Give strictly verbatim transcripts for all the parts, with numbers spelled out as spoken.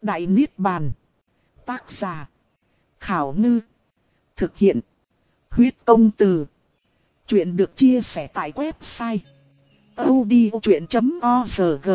Đại Niết Bàn. Tác giả. Khảo Ngư. Thực hiện. Huyết Công Từ. Chuyện được chia sẻ tại website audiochuyện chấm org.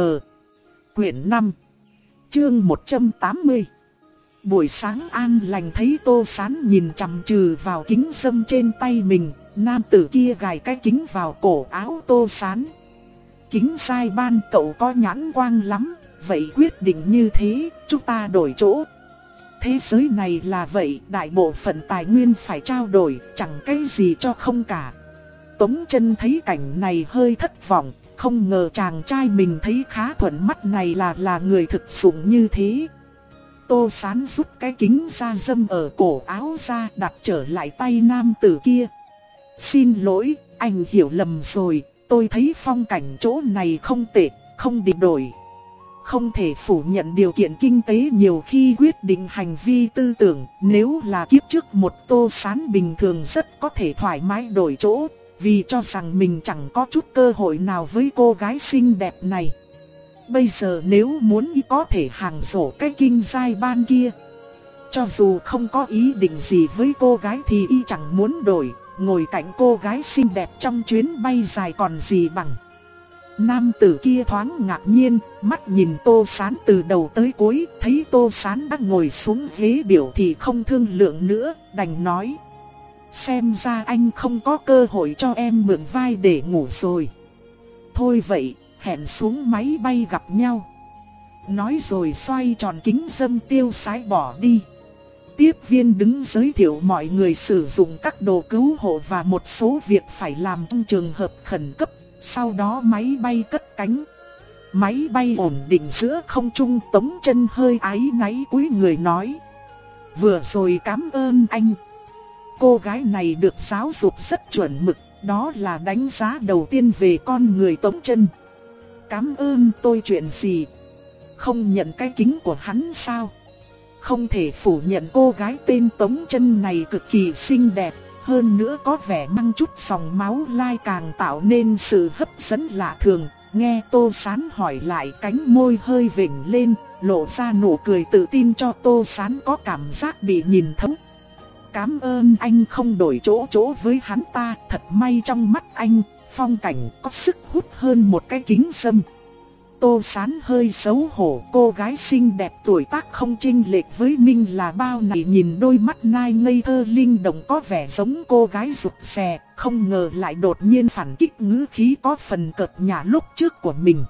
Quyển năm. Chương một trăm tám mươi. Buổi sáng an lành thấy Tô Sán nhìn chằm chừ vào kính râm trên tay mình. Nam tử kia gài cái kính vào cổ áo Tô Sán. Kính sai ban, cậu có nhãn quang lắm. Vậy quyết định như thế, chúng ta đổi chỗ. Thế giới này là vậy, đại bộ phận tài nguyên phải trao đổi, chẳng cái gì cho không cả. Tống Chân thấy cảnh này hơi thất vọng, không ngờ chàng trai mình thấy khá thuận mắt này là là người thực dụng như thế. Tô Sán rút cái kính da dâm ở cổ áo ra, đặt trở lại tay nam tử kia. Xin lỗi, anh hiểu lầm rồi, tôi thấy phong cảnh chỗ này không tệ, không định đổi. Không thể phủ nhận điều kiện kinh tế nhiều khi quyết định hành vi tư tưởng. Nếu là kiếp trước một Tô Sán bình thường rất có thể thoải mái đổi chỗ, vì cho rằng mình chẳng có chút cơ hội nào với cô gái xinh đẹp này. Bây giờ nếu muốn y có thể hàng rổ cái kinh giai ban kia. Cho dù không có ý định gì với cô gái thì y chẳng muốn đổi. Ngồi cạnh cô gái xinh đẹp trong chuyến bay dài còn gì bằng. Nam tử kia thoáng ngạc nhiên, mắt nhìn Tô Sán từ đầu tới cuối, thấy Tô Sán đã ngồi xuống ghế biểu thì không thương lượng nữa, đành nói. Xem ra anh không có cơ hội cho em mượn vai để ngủ rồi. Thôi vậy, hẹn xuống máy bay gặp nhau. Nói rồi xoay tròn kính râm tiêu sái bỏ đi. Tiếp viên đứng giới thiệu mọi người sử dụng các đồ cứu hộ và một số việc phải làm trong trường hợp khẩn cấp. Sau đó máy bay cất cánh. Máy bay ổn định giữa không trung, Tống Chân hơi áy náy cúi người nói. Vừa rồi cảm ơn anh. Cô gái này được giáo dục rất chuẩn mực, đó là đánh giá đầu tiên về con người Tống Chân. Cảm ơn tôi chuyện gì? Không nhận cái kính của hắn sao? Không thể phủ nhận cô gái tên Tống Chân này cực kỳ xinh đẹp. Hơn nữa có vẻ mang chút dòng máu lai càng tạo nên sự hấp dẫn lạ thường. Nghe Tô Sán hỏi lại, cánh môi hơi vểnh lên, lộ ra nụ cười tự tin cho Tô Sán có cảm giác bị nhìn thấu. Cảm ơn anh không đổi chỗ chỗ với hắn ta, thật may trong mắt anh, phong cảnh có sức hút hơn một cái kính râm. Tô Sán hơi xấu hổ, cô gái xinh đẹp tuổi tác không chênh lệch với mình là bao này, nhìn đôi mắt nai ngây thơ linh động có vẻ giống cô gái rụt rè, không ngờ lại đột nhiên phản kích ngữ khí có phần cợt nhả lúc trước của mình.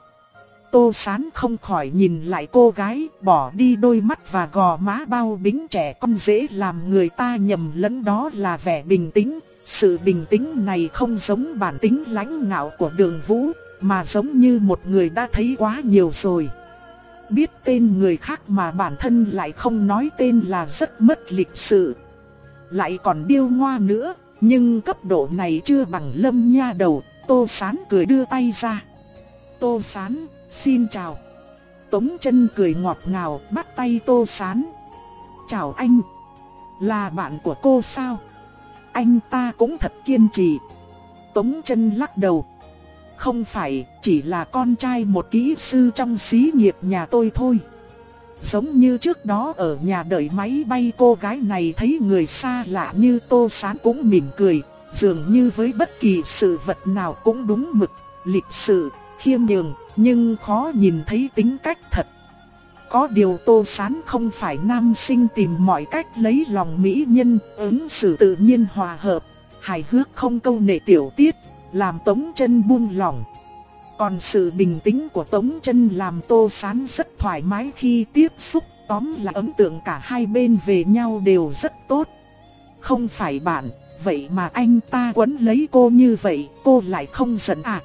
Tô Sán không khỏi nhìn lại cô gái, bỏ đi đôi mắt và gò má bao bính trẻ con dễ làm người ta nhầm lẫn đó là vẻ bình tĩnh. Sự bình tĩnh này không giống bản tính lãnh ngạo của Đường Vũ, mà giống như một người đã thấy quá nhiều rồi. Biết tên người khác mà bản thân lại không nói tên là rất mất lịch sự. Lại còn điêu ngoa nữa, nhưng cấp độ này chưa bằng Lâm nha đầu. Tô Sán cười đưa tay ra. Tô Sán, xin chào. Tống Chân cười ngọt ngào bắt tay Tô Sán. Chào anh. Là bạn của cô sao? Anh ta cũng thật kiên trì. Tống Chân lắc đầu. Không phải, chỉ là con trai một kỹ sư trong xí nghiệp nhà tôi thôi. Giống như trước đó ở nhà đợi máy bay, cô gái này thấy người xa lạ như Tô Sán cũng mỉm cười. Dường như với bất kỳ sự vật nào cũng đúng mực, lịch sự, khiêm nhường, nhưng khó nhìn thấy tính cách thật. Có điều Tô Sán không phải nam sinh tìm mọi cách lấy lòng mỹ nhân, ứng xử tự nhiên hòa hợp, hài hước không câu nệ tiểu tiết, làm Tống Chân buông lỏng. Còn sự bình tĩnh của Tống Chân làm Tô Sán rất thoải mái khi tiếp xúc, tóm lại ấn tượng cả hai bên về nhau đều rất tốt. Không phải bạn, vậy mà anh ta quấn lấy cô như vậy, cô lại không giận à?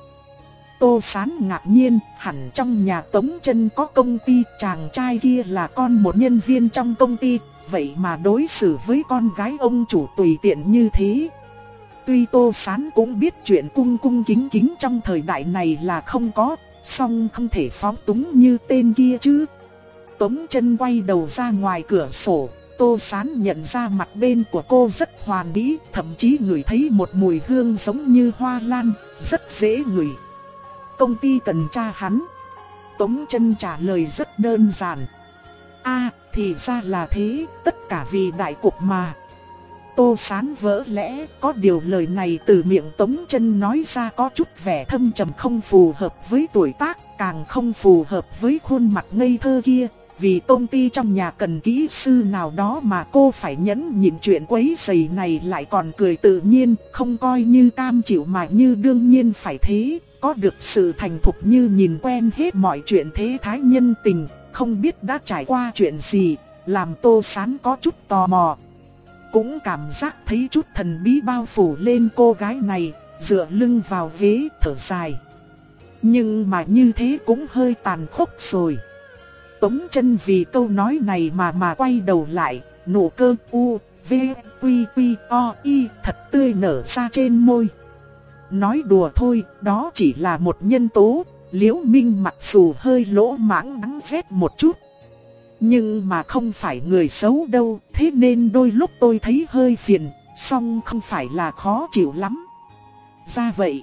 Tô Sán ngạc nhiên, hẳn trong nhà Tống Chân có công ty, chàng trai kia là con một nhân viên trong công ty, vậy mà đối xử với con gái ông chủ tùy tiện như thế. Tuy Tô Sán cũng biết chuyện cung cung kính kính trong thời đại này là không có, song không thể phóng túng như tên kia chứ. Tống Chân quay đầu ra ngoài cửa sổ, Tô Sán nhận ra mặt bên của cô rất hoàn mỹ, thậm chí ngửi thấy một mùi hương giống như hoa lan, rất dễ ngửi. Công ty cần tra hắn. Tống Chân trả lời rất đơn giản. À, thì ra là thế, tất cả vì đại cục mà. Tô Sán vỡ lẽ, có điều lời này từ miệng Tống Chân nói ra có chút vẻ thâm trầm, không phù hợp với tuổi tác, càng không phù hợp với khuôn mặt ngây thơ kia. Vì công ty trong nhà cần kỹ sư nào đó mà cô phải nhẫn nhịn chuyện quấy rầy này, lại còn cười tự nhiên, không coi như cam chịu mà như đương nhiên phải thế. Có được sự thành thục như nhìn quen hết mọi chuyện thế thái nhân tình, không biết đã trải qua chuyện gì, làm Tô Sán có chút tò mò. Cũng cảm giác thấy chút thần bí bao phủ lên cô gái này, dựa lưng vào ghế thở dài. Nhưng mà như thế cũng hơi tàn khốc rồi. Tống Chân vì câu nói này mà mà quay đầu lại, nụ cơ u, v, quy quy, o, y thật tươi nở ra trên môi. Nói đùa thôi, đó chỉ là một nhân tố. Liễu Minh mặc dù hơi lỗ mãng đáng ghét một chút, nhưng mà không phải người xấu đâu, thế nên đôi lúc tôi thấy hơi phiền, song không phải là khó chịu lắm. Ra vậy.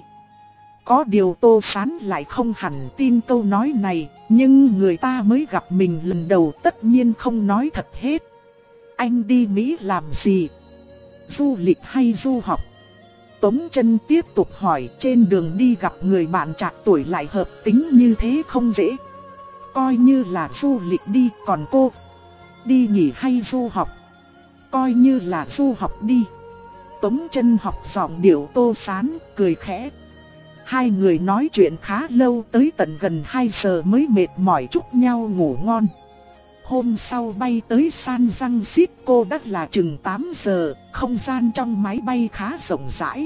Có điều Tô Sán lại không hẳn tin câu nói này, nhưng người ta mới gặp mình lần đầu tất nhiên không nói thật hết. Anh đi Mỹ làm gì? Du lịch hay du học? Tống Chân tiếp tục hỏi, trên đường đi gặp người bạn trạc tuổi lại hợp tính như thế không dễ. Coi như là du lịch đi, còn cô? Đi nghỉ hay du học? Coi như là du học đi. Tống Chân học giọng điệu Tô Sán, cười khẽ. Hai người nói chuyện khá lâu, tới tận gần hai giờ mới mệt mỏi chúc nhau ngủ ngon. Hôm sau bay tới San Francisco đã là chừng tám giờ, không gian trong máy bay khá rộng rãi.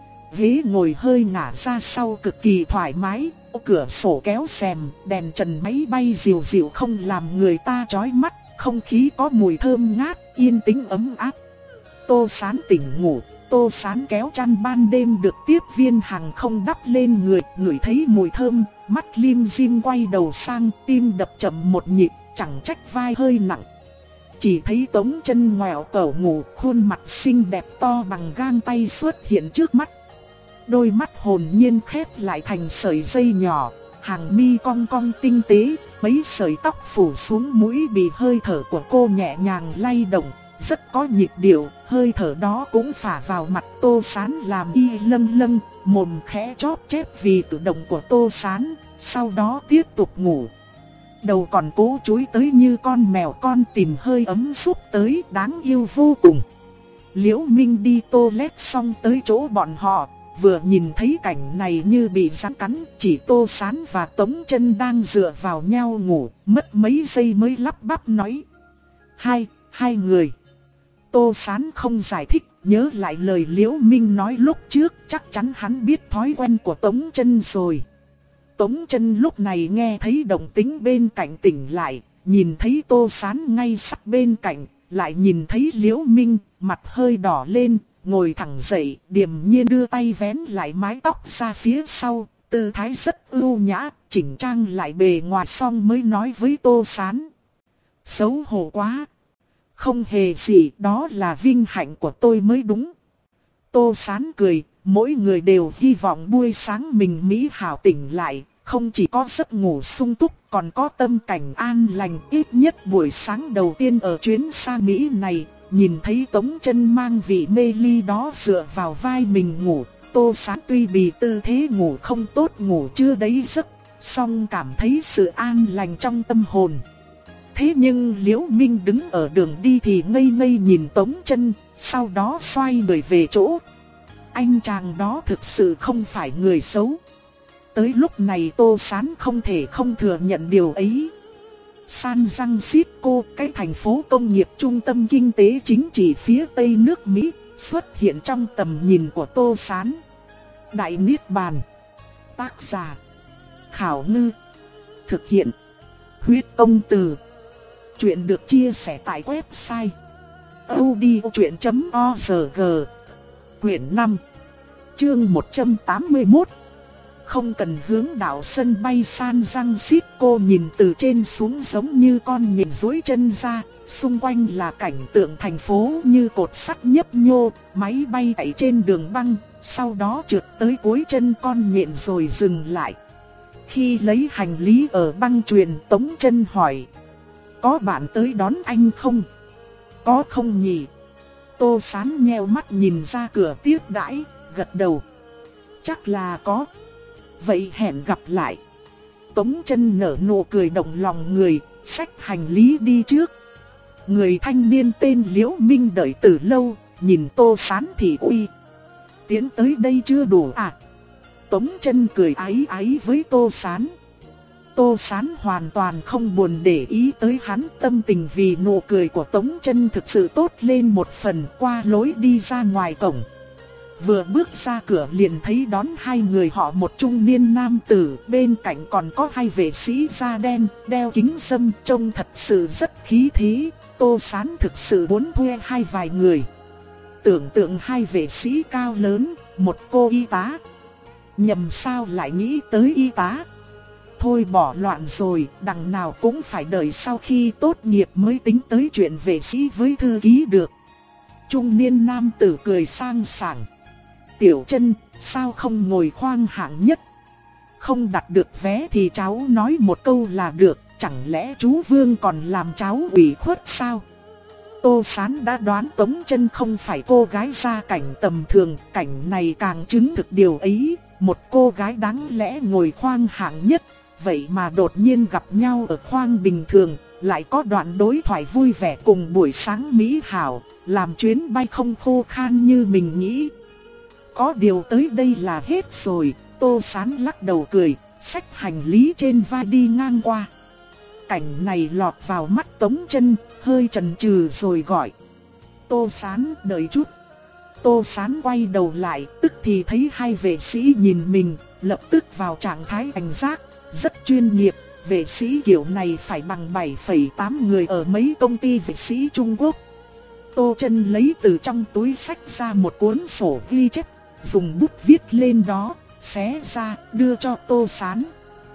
Ghế ngồi hơi ngả ra sau cực kỳ thoải mái, cửa sổ kéo rèm, đèn trần máy bay dịu dịu không làm người ta chói mắt, không khí có mùi thơm ngát, yên tĩnh ấm áp. Tô Sán tỉnh ngủ, Tô Sán kéo chăn ban đêm được tiếp viên hàng không đắp lên người, ngửi thấy mùi thơm, mắt lim dim quay đầu sang, tim đập chậm một nhịp, chẳng trách vai hơi nặng. Chỉ thấy Tống Chân ngoẹo cẩu ngủ, khuôn mặt xinh đẹp to bằng gang tay xuất hiện trước mắt. Đôi mắt hồn nhiên khép lại thành sợi dây nhỏ, hàng mi cong cong tinh tế, mấy sợi tóc phủ xuống mũi bị hơi thở của cô nhẹ nhàng lay động, rất có nhịp điệu, hơi thở đó cũng phả vào mặt Tô Sán làm y lâng lâng, mồm khẽ chóp chép vì cử động của Tô Sán, sau đó tiếp tục ngủ. Đầu còn cố chúi tới như con mèo con tìm hơi ấm xúc tới, đáng yêu vô cùng. Liễu Minh đi toilet xong tới chỗ bọn họ, vừa nhìn thấy cảnh này như bị rắn cắn, chỉ Tô Sán và Tống Chân đang dựa vào nhau ngủ, mất mấy giây mới lắp bắp nói. Hai, hai người. Tô Sán không giải thích, nhớ lại lời Liễu Minh nói lúc trước, chắc chắn hắn biết thói quen của Tống Chân rồi. Tống Chân lúc này nghe thấy động tĩnh bên cạnh tỉnh lại, nhìn thấy Tô Sán ngay sát bên cạnh, lại nhìn thấy Liễu Minh, mặt hơi đỏ lên, ngồi thẳng dậy, điềm nhiên đưa tay vén lại mái tóc ra phía sau, tư thái rất ưu nhã, chỉnh trang lại bề ngoài xong mới nói với Tô Sán. Xấu hổ quá. Không hề gì, đó là vinh hạnh của tôi mới đúng. Tô Sán cười, mỗi người đều hy vọng buổi sáng mình mỹ hảo tỉnh lại, không chỉ có giấc ngủ sung túc, còn có tâm cảnh an lành. Ít nhất buổi sáng đầu tiên ở chuyến sang Mỹ này, nhìn thấy Tống Chân mang vị mê ly đó dựa vào vai mình ngủ, Tô Sán tuy bị tư thế ngủ không tốt, ngủ chưa đấy giấc, song cảm thấy sự an lành trong tâm hồn. Thế nhưng Liễu Minh đứng ở đường đi thì ngây ngây nhìn Tống Chân, sau đó xoay người về chỗ. Anh chàng đó thực sự không phải người xấu. Tới lúc này Tô Sán không thể không thừa nhận điều ấy. San Francisco, cái thành phố công nghiệp trung tâm kinh tế chính trị phía tây nước Mỹ, xuất hiện trong tầm nhìn của Tô Sán. Đại Niết Bàn. Tác giả: Khảo Ngư. Thực hiện: Huyết Công Từ. Chuyện được chia sẻ tại website audiochuyện chấm org. Quyển năm, chương một trăm tám mươi mốt. Không cần hướng đạo sân bay San Francisco nhìn từ trên xuống giống như con nhện duỗi chân ra, xung quanh là cảnh tượng thành phố như cột sắt nhấp nhô, máy bay chạy trên đường băng, sau đó trượt tới cuối chân con nhện rồi dừng lại. Khi lấy hành lý ở băng chuyền, Tống Chân hỏi: Có bạn tới đón anh không? Có không nhỉ? Tô Sán nheo mắt nhìn ra cửa tiếp đãi, gật đầu. Chắc là có. Vậy hẹn gặp lại. Tống Chân nở nụ cười động lòng người, xách hành lý đi trước. Người thanh niên tên Liễu Minh đợi từ lâu, nhìn Tô Sán thì uy. Tiến tới đây chưa đủ à? Tống Chân cười áy áy với Tô Sán. Tô Sán hoàn toàn không buồn để ý tới hắn, tâm tình vì nụ cười của Tống Chân thực sự tốt lên một phần. Qua lối đi ra ngoài cổng, vừa bước ra cửa liền thấy đón hai người họ một trung niên nam tử, bên cạnh còn có hai vệ sĩ da đen, đeo kính râm, trông thật sự rất khí thế. Tô Sán thực sự muốn thuê hai vài người. Tưởng tượng hai vệ sĩ cao lớn, một cô y tá. Nhầm sao lại nghĩ tới y tá? Thôi bỏ loạn rồi, đằng nào cũng phải đợi sau khi tốt nghiệp mới tính tới chuyện vệ sĩ với thư ký được. Trung niên nam tử cười sang sảng. Tiểu Chân, sao không ngồi khoang hạng nhất? Không đặt được vé thì cháu nói một câu là được, chẳng lẽ chú Vương còn làm cháu ủy khuất sao? Tô Sán đã đoán Tống Chân không phải cô gái gia cảnh tầm thường, cảnh này càng chứng thực điều ấy. Một cô gái đáng lẽ ngồi khoang hạng nhất, vậy mà đột nhiên gặp nhau ở khoang bình thường, lại có đoạn đối thoại vui vẻ cùng buổi sáng mỹ hảo, làm chuyến bay không khô khan như mình nghĩ. Có điều tới đây là hết rồi. Tô Sán lắc đầu cười, xách hành lý trên vai đi ngang qua. Cảnh này lọt vào mắt Tống Chân, hơi chần chừ rồi gọi. Tô Sán, đợi chút. Tô Sán quay đầu lại, tức thì thấy hai vệ sĩ nhìn mình, lập tức vào trạng thái cảnh giác, rất chuyên nghiệp. Vệ sĩ kiểu này phải bằng bảy phẩy tám người ở mấy công ty vệ sĩ Trung Quốc. Tô Chân lấy từ trong túi xách ra một cuốn sổ ghi chép, dùng bút viết lên đó, xé ra, đưa cho Tô Sán.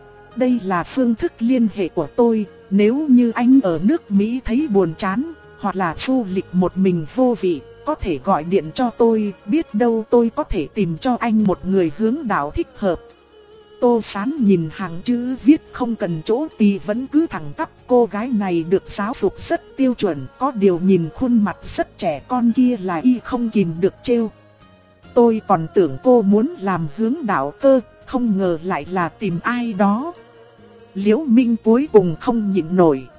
Đây là phương thức liên hệ của tôi, nếu như anh ở nước Mỹ thấy buồn chán, hoặc là du lịch một mình vô vị, có thể gọi điện cho tôi, biết đâu tôi có thể tìm cho anh một người hướng đạo thích hợp. Tô Sán nhìn hàng chữ viết không cần chỗ tì vẫn cứ thẳng tắp, cô gái này được giáo dục rất tiêu chuẩn, có điều nhìn khuôn mặt rất trẻ con kia là y không kìm được trêu. Tôi còn tưởng cô muốn làm hướng đạo cơ, không ngờ lại là tìm ai đó. Liễu Minh cuối cùng không nhịn nổi.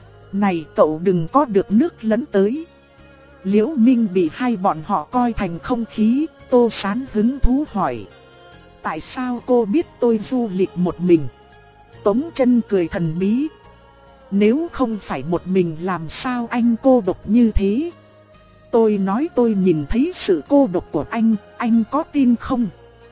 Này cậu đừng có được nước lấn tới. Liễu Minh bị hai bọn họ coi thành không khí. Tô Sán hứng thú hỏi. Tại sao cô biết tôi du lịch một mình? Tống Chân cười thần bí. Nếu không phải một mình làm sao anh cô độc như thế? Tôi nói tôi nhìn thấy sự cô độc của anh, anh có tin không?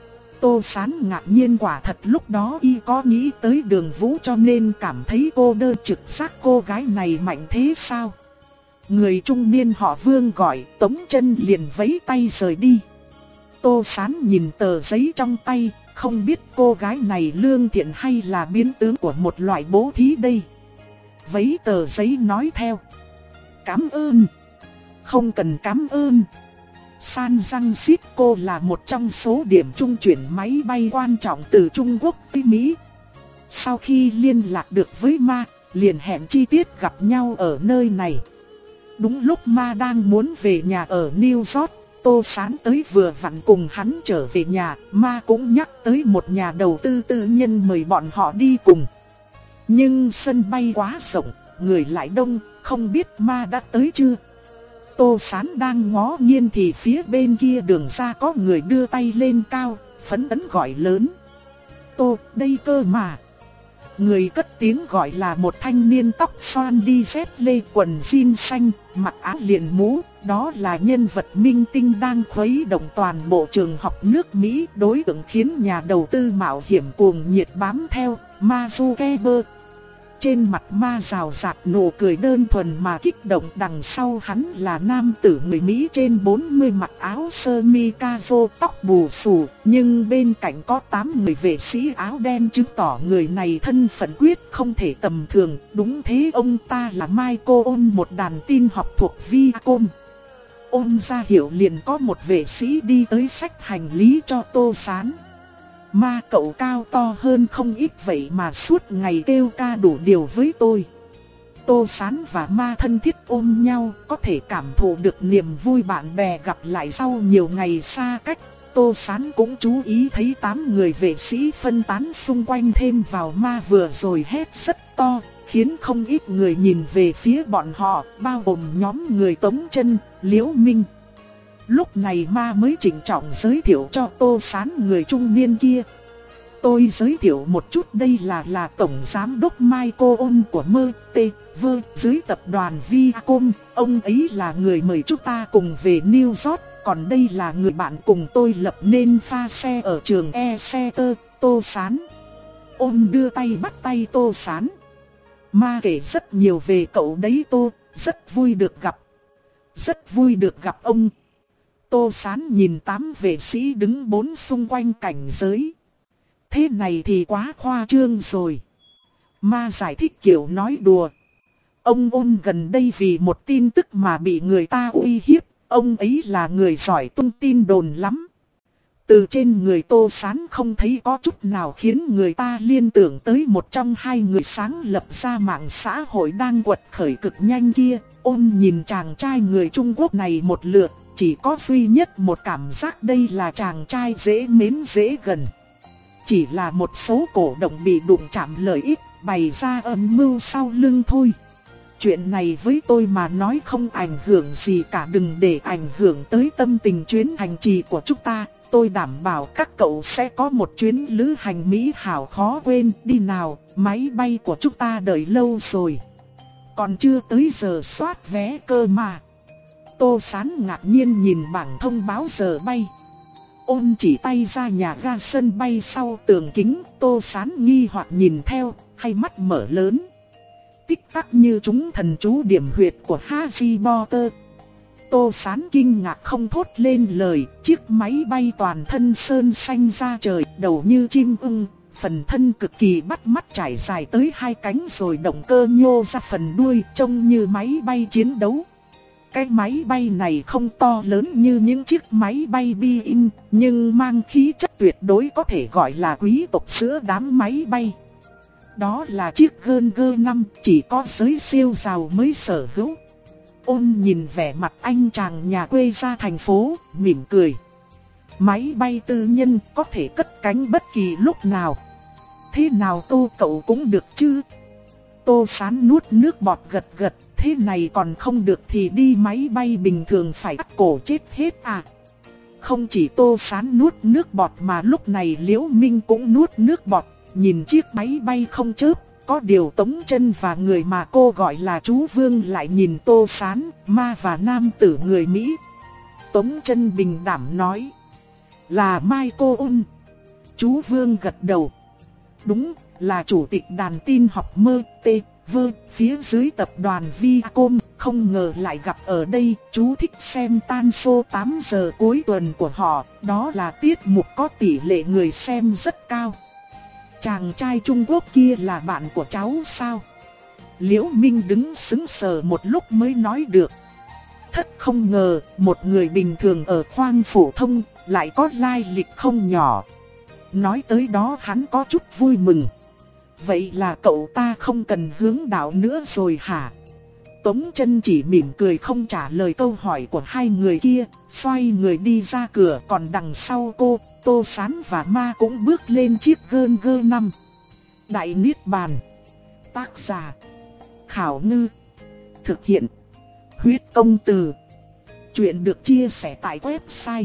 Tô Sán ngạc nhiên, quả thật lúc đó y có nghĩ tới Đường Vũ cho nên cảm thấy cô đơn, trực giác cô gái này mạnh thế sao? Người trung niên họ Vương gọi, Tống Chân liền vẫy tay rời đi. Tô Sán nhìn tờ giấy trong tay, không biết cô gái này lương thiện hay là biến tướng của một loại bố thí đây. Vẫy tờ giấy nói theo. Cảm ơn. Không cần cảm ơn. San Francisco là một trong số điểm trung chuyển máy bay quan trọng từ Trung Quốc tới Mỹ. Sau khi liên lạc được với Ma, liền hẹn chi tiết gặp nhau ở nơi này. Đúng lúc Ma đang muốn về nhà ở New York, Tô Sán tới vừa vặn cùng hắn trở về nhà. Ma cũng nhắc tới một nhà đầu tư tư nhân mời bọn họ đi cùng. Nhưng sân bay quá rộng, người lại đông, không biết Ma đã tới chưa. Tô Sán đang ngó nghiêng thì phía bên kia đường ra có người đưa tay lên cao, phấn chấn gọi lớn. Tô, đây cơ mà. Người cất tiếng gọi là một thanh niên tóc xoăn đi dép lê quần jean xanh, mặc áo liền mũ. Đó là nhân vật minh tinh đang khuấy động toàn bộ trường học nước Mỹ, đối tượng khiến nhà đầu tư mạo hiểm cuồng nhiệt bám theo, Mark Zuckerberg. Trên mặt Ma rào rạt nụ cười đơn thuần mà kích động, đằng sau hắn là nam tử người Mỹ trên bốn mươi mặc áo sơ mi caro, tóc bù xù, nhưng bên cạnh có tám người vệ sĩ áo đen chứng tỏ người này thân phận quyết không thể tầm thường. Đúng thế, ông ta là Michael On, một đàn tin học thuộc Viacom. Ôn ra hiệu liền có một vệ sĩ đi tới xách hành lý cho Tô Sán. Ma cậu cao to hơn không ít vậy mà suốt ngày kêu ca đủ điều với tôi. Tô Sán và Ma thân thiết ôm nhau, có thể cảm thụ được niềm vui bạn bè gặp lại sau nhiều ngày xa cách. Tô Sán cũng chú ý thấy tám người vệ sĩ phân tán xung quanh thêm vào Ma vừa rồi hét rất to, khiến không ít người nhìn về phía bọn họ, bao gồm nhóm người Tống Chân, Liễu Minh. Lúc này Ma mới trịnh trọng giới thiệu cho Tô Sán người trung niên kia. Tôi giới thiệu một chút, đây là là Tổng Giám đốc Michael Ôn của Mơ Tê Vơ dưới tập đoàn Viacom. Ông ấy là người mời chúng ta cùng về New York. Còn đây là người bạn cùng tôi lập nên pha xe ở trường Exeter, Tô Sán. Ôn đưa tay bắt tay Tô Sán. Ma kể rất nhiều về cậu đấy Tô, rất vui được gặp. Rất vui được gặp ông. Tô Sán nhìn tám vệ sĩ đứng bốn xung quanh cảnh giới. Thế này thì quá khoa trương rồi. Ma giải thích kiểu nói đùa. Ông Ôn gần đây vì một tin tức mà bị người ta uy hiếp. Ông ấy là người giỏi tung tin đồn lắm. Từ trên người Tô Sán không thấy có chút nào khiến người ta liên tưởng tới một trong hai người sáng lập ra mạng xã hội đang quật khởi cực nhanh kia. Ôn nhìn chàng trai người Trung Quốc này một lượt, chỉ có duy nhất một cảm giác đây là chàng trai dễ mến dễ gần. Chỉ là một số cổ động bị đụng chạm lợi ích, bày ra âm mưu sau lưng thôi. Chuyện này với tôi mà nói không ảnh hưởng gì cả, đừng để ảnh hưởng tới tâm tình chuyến hành trì của chúng ta. Tôi đảm bảo các cậu sẽ có một chuyến lữ hành mỹ hảo khó quên. Đi nào, máy bay của chúng ta đợi lâu rồi. Còn chưa tới giờ soát vé cơ mà. Tô Sán ngạc nhiên nhìn bảng thông báo giờ bay. Ôn chỉ tay ra nhà ga sân bay sau tường kính. Tô Sán nghi hoặc nhìn theo, hai mắt mở lớn. Tích tắc như chúng thần chú điểm huyệt của Harry Potter. Tô Sán kinh ngạc không thốt lên lời. Chiếc máy bay toàn thân sơn xanh ra trời, đầu như chim ưng, phần thân cực kỳ bắt mắt trải dài tới hai cánh rồi động cơ nhô ra phần đuôi, trông như máy bay chiến đấu. Cái máy bay này không to lớn như những chiếc máy bay Boeing, nhưng mang khí chất tuyệt đối có thể gọi là quý tộc giữa đám máy bay. Đó là chiếc Gơn Gơ năm, chỉ có giới siêu giàu mới sở hữu. Ôn nhìn vẻ mặt anh chàng nhà quê ra thành phố, mỉm cười. Máy bay tư nhân có thể cất cánh bất kỳ lúc nào. Thế nào Tô cậu cũng được chứ? Tô Sán nuốt nước bọt gật gật. Thế này còn không được thì đi máy bay bình thường phải cắt cổ chết hết à? Không chỉ Tô Sán nuốt nước bọt mà lúc này Liễu Minh cũng nuốt nước bọt. Nhìn chiếc máy bay không chớp, có điều Tống Chân và người mà cô gọi là chú Vương lại nhìn Tô Sán, Ma và nam tử người Mỹ. Tống Chân bình đảm nói, là Michael Ôn. Chú Vương gật đầu. Đúng, là chủ tịch đàn tin học Mơ Tê Vơ phía dưới tập đoàn Viacom. Không ngờ lại gặp ở đây. Chú thích xem tan show tám giờ cuối tuần của họ. Đó là tiết mục có tỷ lệ người xem rất cao. Chàng trai Trung Quốc kia là bạn của cháu sao? Liễu Minh đứng sững sờ một lúc mới nói được. Thất không ngờ, một người bình thường ở khoang phổ thông, lại có lai lịch không nhỏ. Nói tới đó hắn có chút vui mừng. Vậy là cậu ta không cần hướng đạo nữa rồi hả? Tống Chân chỉ mỉm cười không trả lời câu hỏi của hai người kia, xoay người đi ra cửa. Còn đằng sau cô, Tô Sán và Ma cũng bước lên chiếc Gơn Gơ năm. Đại Niết Bàn. Tác giả Khảo Ngư. Thực hiện Huyết Công Từ. Chuyện được chia sẻ tại website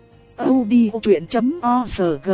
audiochuyện chấm org.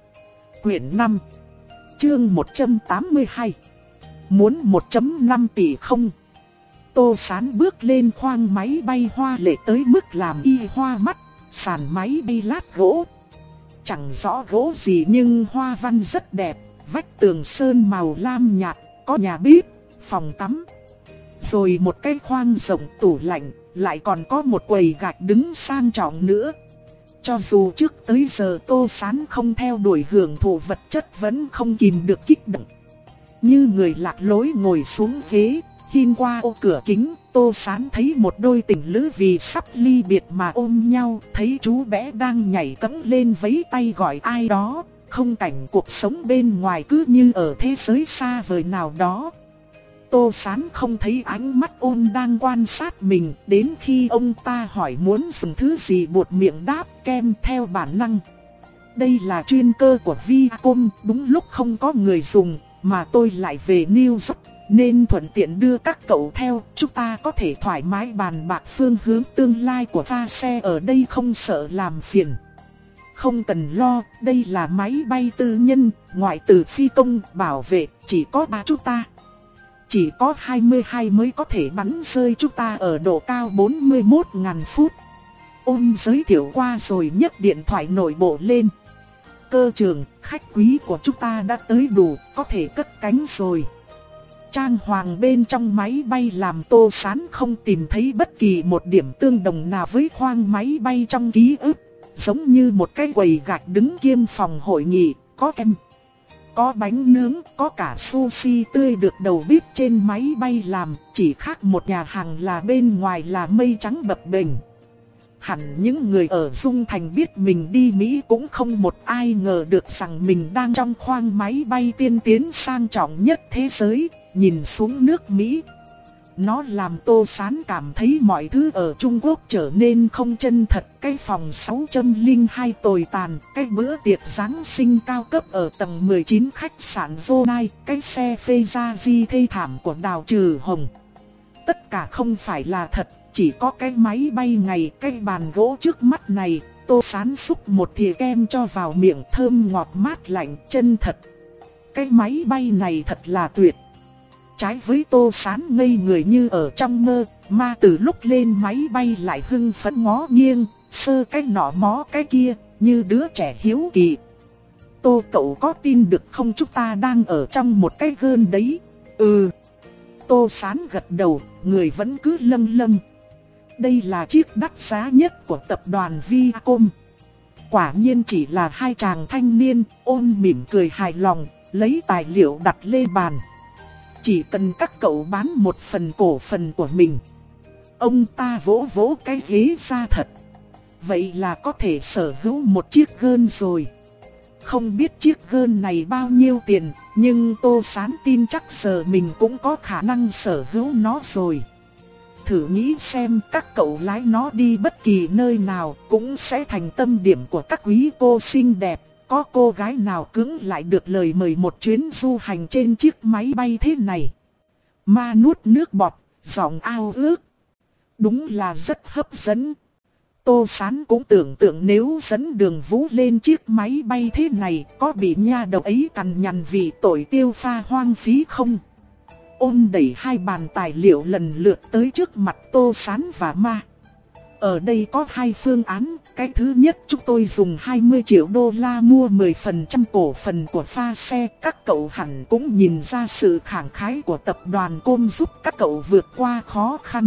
Quyển năm, chương một trăm tám mươi hai. Muốn một phẩy năm tỷ không? Tô Sán bước lên khoang máy bay hoa lệ tới mức làm y hoa mắt. Sàn máy bay lát gỗ, chẳng rõ gỗ gì nhưng hoa văn rất đẹp. Vách tường sơn màu lam nhạt, có nhà bếp, phòng tắm, rồi một cái khoang rộng tủ lạnh, lại còn có một quầy gạch đứng sang trọng nữa. Cho dù trước tới giờ Tô Sán không theo đuổi hưởng thụ vật chất vẫn không kìm được kích động. Như người lạc lối ngồi xuống ghế, nhìn qua ô cửa kính, Tô Sán thấy một đôi tình lữ vì sắp ly biệt mà ôm nhau. Thấy chú bé đang nhảy cẫng lên vẫy tay gọi ai đó. Không cảnh cuộc sống bên ngoài cứ như ở thế giới xa vời nào đó. Tô Sán không thấy ánh mắt Ôn đang quan sát mình, đến khi ông ta hỏi muốn dùng thứ gì buột miệng đáp kem theo bản năng. Đây là chuyên cơ của Viacom, đúng lúc không có người dùng, mà tôi lại về New York, nên thuận tiện đưa các cậu theo. Chúng ta có thể thoải mái bàn bạc phương hướng tương lai của pha xe ở đây, không sợ làm phiền. Không cần lo, đây là máy bay tư nhân, ngoại trừ phi công, bảo vệ, chỉ có ba chúng ta. Chỉ có hai mươi hai mới có thể bắn rơi chúng ta ở độ cao bốn mươi mốt nghìn phút. Ôn giới thiệu qua rồi nhấc điện thoại nội bộ lên. Cơ trưởng, khách quý của chúng ta đã tới đủ, có thể cất cánh rồi. Trang hoàng bên trong máy bay làm Tô Sán không tìm thấy bất kỳ một điểm tương đồng nào với khoang máy bay trong ký ức. Giống như một cái quầy gạch đứng kiêm phòng hội nghị, có kem, có bánh nướng, có cả sushi tươi được đầu bếp trên máy bay làm. Chỉ khác một nhà hàng là bên ngoài là mây trắng bập bềnh. Hẳn những người ở Dung Thành biết mình đi Mỹ cũng không một ai ngờ được rằng mình đang trong khoang máy bay tiên tiến sang trọng nhất thế giới, nhìn xuống nước Mỹ. Nó làm Tô Sán cảm thấy mọi thứ ở Trung Quốc trở nên không chân thật. Cái phòng sáu không hai tồi tàn, cái bữa tiệc Giáng sinh cao cấp ở tầng mười chín khách sạn Zonai, cái xe phê ra di thê thảm của Đào Trừ Hồng. Tất cả không phải là thật, chỉ có cái máy bay ngày, cái bàn gỗ trước mắt này. Tô Sán xúc một thìa kem cho vào miệng, thơm ngọt mát lạnh, chân thật. Cái máy bay này thật là tuyệt. Trái với Tô Sán ngây người như ở trong mơ, mà từ lúc lên máy bay lại hưng phấn ngó nghiêng, sơ cái nọ mó cái kia, như đứa trẻ hiếu kỳ. Tô cậu có tin được không, chúng ta đang ở trong một cái gơn đấy? Ừ. Tô Sán gật đầu, người vẫn cứ lâng lâng. Đây là chiếc đắt giá nhất của tập đoàn Viacom. Quả nhiên chỉ là hai chàng thanh niên. Ôn mỉm cười hài lòng, lấy tài liệu đặt lên bàn. Chỉ cần các cậu bán một phần cổ phần của mình. Ông ta vỗ vỗ cái ghế ra thật. Vậy là có thể sở hữu một chiếc gơn rồi. Không biết chiếc gơn này bao nhiêu tiền, nhưng Tô Sán tin chắc giờ mình cũng có khả năng sở hữu nó rồi. Thử nghĩ xem, các cậu lái nó đi bất kỳ nơi nào cũng sẽ thành tâm điểm của các quý cô xinh đẹp. Có cô gái nào cưỡng lại được lời mời một chuyến du hành trên chiếc máy bay thế này? Ma nuốt nước bọt, giọng ao ước. Đúng là rất hấp dẫn. Tô Sán cũng tưởng tượng nếu dẫn Đường Vũ lên chiếc máy bay thế này, có bị nha đầu ấy cằn nhằn vì tội tiêu pha hoang phí không? Ôn đẩy hai bàn tài liệu lần lượt tới trước mặt Tô Sán và Ma. Ở đây có hai phương án. Cái thứ nhất, chúng tôi dùng hai mươi triệu đô la mua mười phần trăm cổ phần của pha xe. Các cậu hẳn cũng nhìn ra sự khẳng khái của tập đoàn Com giúp các cậu vượt qua khó khăn.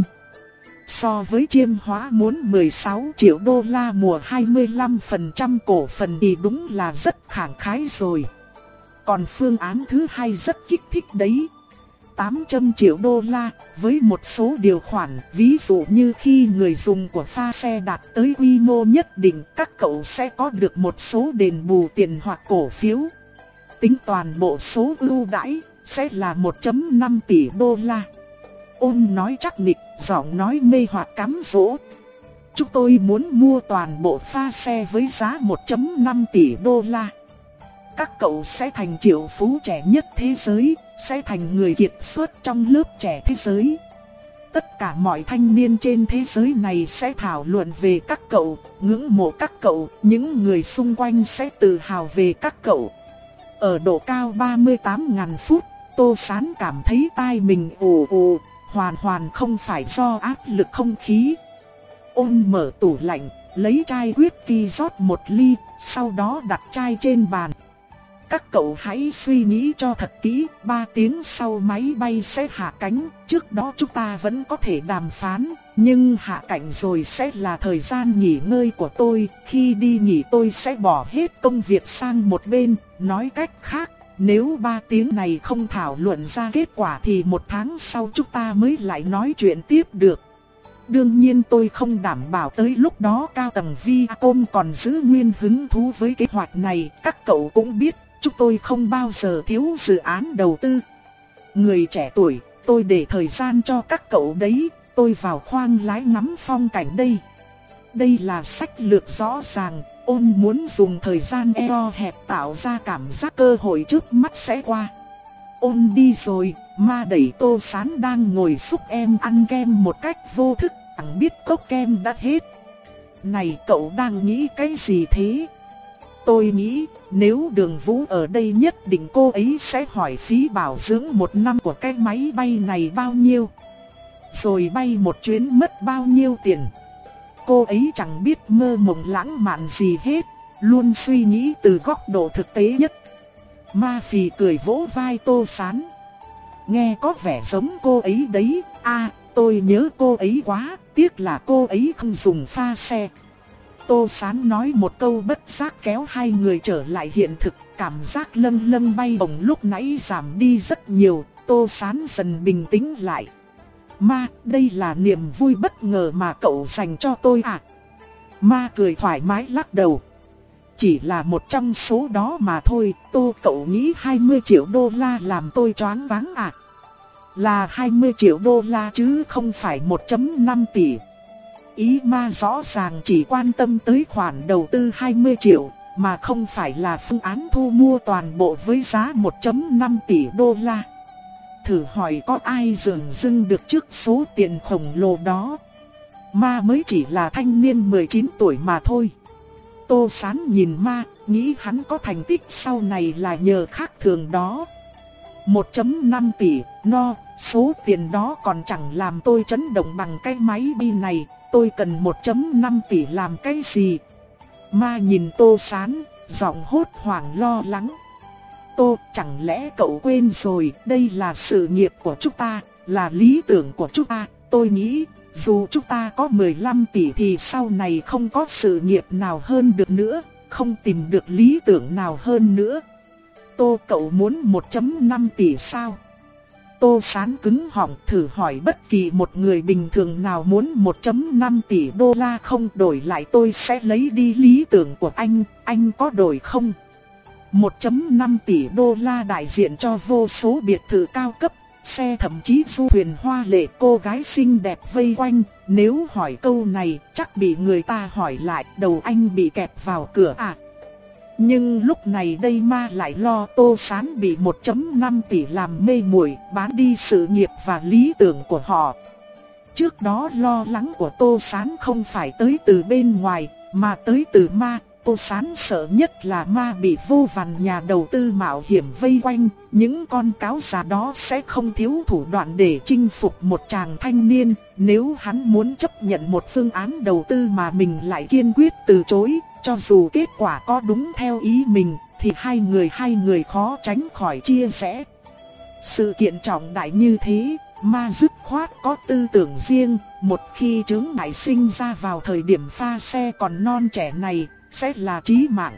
So với Chiêm Hóa muốn mười sáu triệu đô la mua hai mươi lăm phần trăm cổ phần thì đúng là rất khẳng khái rồi. Còn phương án thứ hai rất kích thích đấy. tám trăm triệu đô la, với một số điều khoản, ví dụ như khi người dùng của pha xe đạt tới quy mô nhất định, các cậu sẽ có được một số đền bù tiền hoặc cổ phiếu. Tính toàn bộ số ưu đãi, sẽ là một phẩy năm tỷ đô la. Ôn nói chắc nịch, giọng nói mê hoặc cám dỗ. Chúng tôi muốn mua toàn bộ pha xe với giá một phẩy năm tỷ đô la. Các cậu sẽ thành triệu phú trẻ nhất thế giới, sẽ thành người kiệt xuất trong lớp trẻ thế giới. Tất cả mọi thanh niên trên thế giới này sẽ thảo luận về các cậu, ngưỡng mộ các cậu, những người xung quanh sẽ tự hào về các cậu. Ở độ cao ba mươi tám nghìn phút, Tô Sán cảm thấy tai mình ù ù, hoàn hoàn không phải do áp lực không khí. Ôn mở tủ lạnh, lấy chai whisky rót một ly, sau đó đặt chai trên bàn. Các cậu hãy suy nghĩ cho thật kỹ, ba tiếng sau máy bay sẽ hạ cánh, trước đó chúng ta vẫn có thể đàm phán, nhưng hạ cánh rồi sẽ là thời gian nghỉ ngơi của tôi, khi đi nghỉ tôi sẽ bỏ hết công việc sang một bên, nói cách khác, nếu ba tiếng này không thảo luận ra kết quả thì một tháng sau chúng ta mới lại nói chuyện tiếp được. Đương nhiên tôi không đảm bảo tới lúc đó cao tầng Viacom còn giữ nguyên hứng thú với kế hoạch này, các cậu cũng biết. Chúng tôi không bao giờ thiếu dự án đầu tư. Người trẻ tuổi, tôi để thời gian cho các cậu đấy, tôi vào khoang lái ngắm phong cảnh đây. Đây là sách lược rõ ràng, Ôn muốn dùng thời gian eo hẹp tạo ra cảm giác cơ hội trước mắt sẽ qua. Ôn đi rồi, Ma đẩy Tô Sán đang ngồi xúc em ăn kem một cách vô thức, chẳng biết cốc kem đã hết. Này cậu đang nghĩ cái gì thế? Tôi nghĩ, nếu Đường Vũ ở đây nhất định cô ấy sẽ hỏi phí bảo dưỡng một năm của cái máy bay này bao nhiêu. Rồi bay một chuyến mất bao nhiêu tiền. Cô ấy chẳng biết mơ mộng lãng mạn gì hết, luôn suy nghĩ từ góc độ thực tế nhất. Ma Phì cười vỗ vai Tô Sán. Nghe có vẻ giống cô ấy đấy, à, tôi nhớ cô ấy quá, tiếc là cô ấy không dùng pha xe. Tô Sán nói một câu bất giác kéo hai người trở lại hiện thực, cảm giác lâng lâng bay bổng lúc nãy giảm đi rất nhiều, Tô Sán dần bình tĩnh lại. Ma, đây là niềm vui bất ngờ mà cậu dành cho tôi à? Ma cười thoải mái lắc đầu. Chỉ là một trong số đó mà thôi, Tô cậu nghĩ hai mươi triệu đô la làm tôi choáng váng à? Là hai mươi triệu đô la chứ không phải một phẩy năm tỷ. Ý Ma rõ ràng chỉ quan tâm tới khoản đầu tư hai mươi triệu, mà không phải là phương án thu mua toàn bộ với giá một phẩy năm tỷ đô la. Thử hỏi có ai dường dưng được trước số tiền khổng lồ đó. Ma mới chỉ là thanh niên mười chín tuổi mà thôi. Tô Sán nhìn Ma, nghĩ hắn có thành tích sau này là nhờ khác thường đó. một phẩy năm tỷ, no, số tiền đó còn chẳng làm tôi chấn động bằng cái máy bay này. Tôi cần một phẩy năm tỷ làm cái gì? Ma nhìn Tô Sán, giọng hốt hoảng lo lắng. Tô, chẳng lẽ cậu quên rồi, đây là sự nghiệp của chúng ta, là lý tưởng của chúng ta. Tôi nghĩ, dù chúng ta có mười lăm tỷ thì sau này không có sự nghiệp nào hơn được nữa, không tìm được lý tưởng nào hơn nữa. Tô, cậu muốn một phẩy năm tỷ sao? Tô Sán cứng họng, thử hỏi bất kỳ một người bình thường nào muốn một phẩy năm tỷ đô la không, đổi lại tôi sẽ lấy đi lý tưởng của anh, anh có đổi không? một phẩy năm tỷ đô la đại diện cho vô số biệt thự cao cấp, xe thậm chí du thuyền hoa lệ, cô gái xinh đẹp vây quanh. Nếu hỏi câu này chắc bị người ta hỏi lại, đầu anh bị kẹp vào cửa à? Nhưng lúc này đây Ma lại lo Tô Sán bị một phẩy năm tỷ làm mê muội, bán đi sự nghiệp và lý tưởng của họ. Trước đó lo lắng của Tô Sán không phải tới từ bên ngoài, mà tới từ Ma. Tô Sán sợ nhất là Ma bị vô vàn nhà đầu tư mạo hiểm vây quanh, những con cáo già đó sẽ không thiếu thủ đoạn để chinh phục một chàng thanh niên. Nếu hắn muốn chấp nhận một phương án đầu tư mà mình lại kiên quyết từ chối, cho dù kết quả có đúng theo ý mình, thì hai người hai người khó tránh khỏi chia rẽ. Sự kiện trọng đại như thế, Ma dứt khoát có tư tưởng riêng, một khi chướng ngại sinh ra vào thời điểm pha xe còn non trẻ này, sẽ là chí mạng.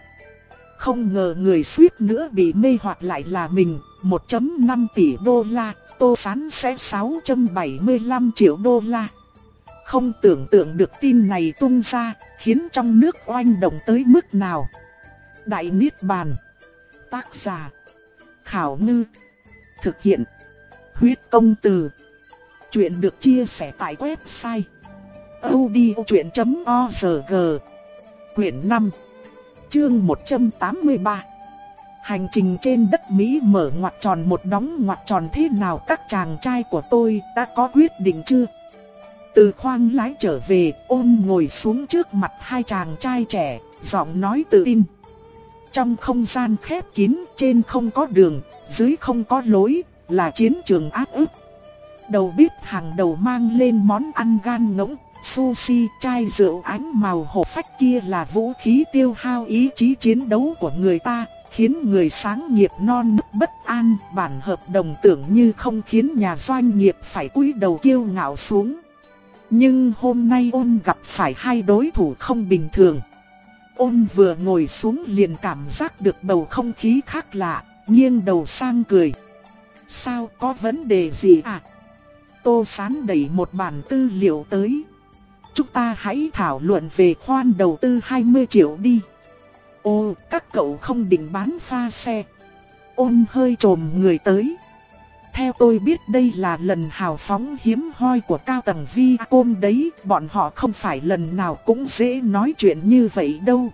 Không ngờ người suýt nữa bị mê hoặc lại là mình. Một phẩy năm tỷ đô la, Tô Sán sẽ sáu trăm bảy mươi lăm triệu đô la. Không tưởng tượng được tin này tung ra, khiến trong nước oanh động tới mức nào. Đại Niết Bàn. Tác giả: Khảo Ngư. Thực hiện: Huyết Công Từ. Chuyện được chia sẻ tại website audiochuyện chấm org. Quyển năm, chương một trăm tám mươi ba. Hành trình trên đất Mỹ mở ngoặc tròn một đóng ngoặc tròn thế nào các chàng trai của tôi đã có quyết định chưa? Từ khoang lái trở về, Ôn ngồi xuống trước mặt hai chàng trai trẻ, giọng nói tự tin. Trong không gian khép kín, trên không có đường, dưới không có lối, là chiến trường ác ức. Đầu bếp hàng đầu mang lên món ăn gan ngỗng, sushi, chai rượu ánh màu hổ phách kia là vũ khí tiêu hao ý chí chiến đấu của người ta, khiến người sáng nghiệp non nớt bất an. Bản hợp đồng tưởng như không khiến nhà doanh nghiệp phải cúi đầu kiêu ngạo xuống. Nhưng hôm nay Ôn gặp phải hai đối thủ không bình thường. Ôn vừa ngồi xuống liền cảm giác được bầu không khí khác lạ, nghiêng đầu sang cười. Sao, có vấn đề gì à? Tô Sán đẩy một bản tư liệu tới. Chúng ta hãy thảo luận về khoản đầu tư hai mươi triệu đi. Ồ, các cậu không định bán pha xe? Ôn hơi trồm người tới. theo tôi biết đây là lần hào phóng hiếm hoi của cao tầng Viacom đấy, bọn họ không phải lần nào cũng dễ nói chuyện như vậy đâu.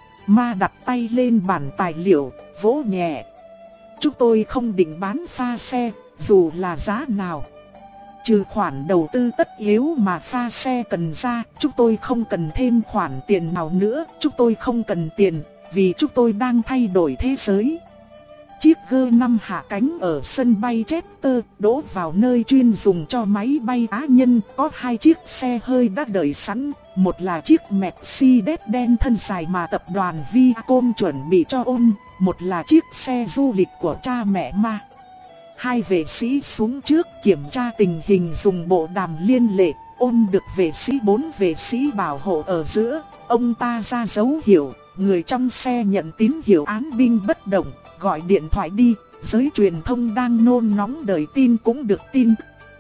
Ma đặt tay lên bàn tài liệu, vỗ nhẹ. Chúng tôi không định bán pha xe, dù là giá nào. Trừ khoản đầu tư tất yếu mà pha xe cần ra, chúng tôi không cần thêm khoản tiền nào nữa. Chúng tôi không cần tiền, vì chúng tôi đang thay đổi thế giới. Chiếc G năm hạ cánh ở sân bay Chester, đỗ vào nơi chuyên dùng cho máy bay cá nhân. Có hai chiếc xe hơi đã đợi sẵn, một là chiếc Mercedes đen thân dài mà tập đoàn Viacom chuẩn bị cho ôn, một là chiếc xe du lịch của cha mẹ Ma. Hai vệ sĩ xuống trước kiểm tra tình hình dùng bộ đàm liên lạc, ôn được vệ sĩ bốn vệ sĩ bảo hộ ở giữa. Ông ta ra dấu hiệu, người trong xe nhận tín hiệu án binh bất động, gọi điện thoại đi, giới truyền thông đang nôn nóng đợi tin cũng được tin.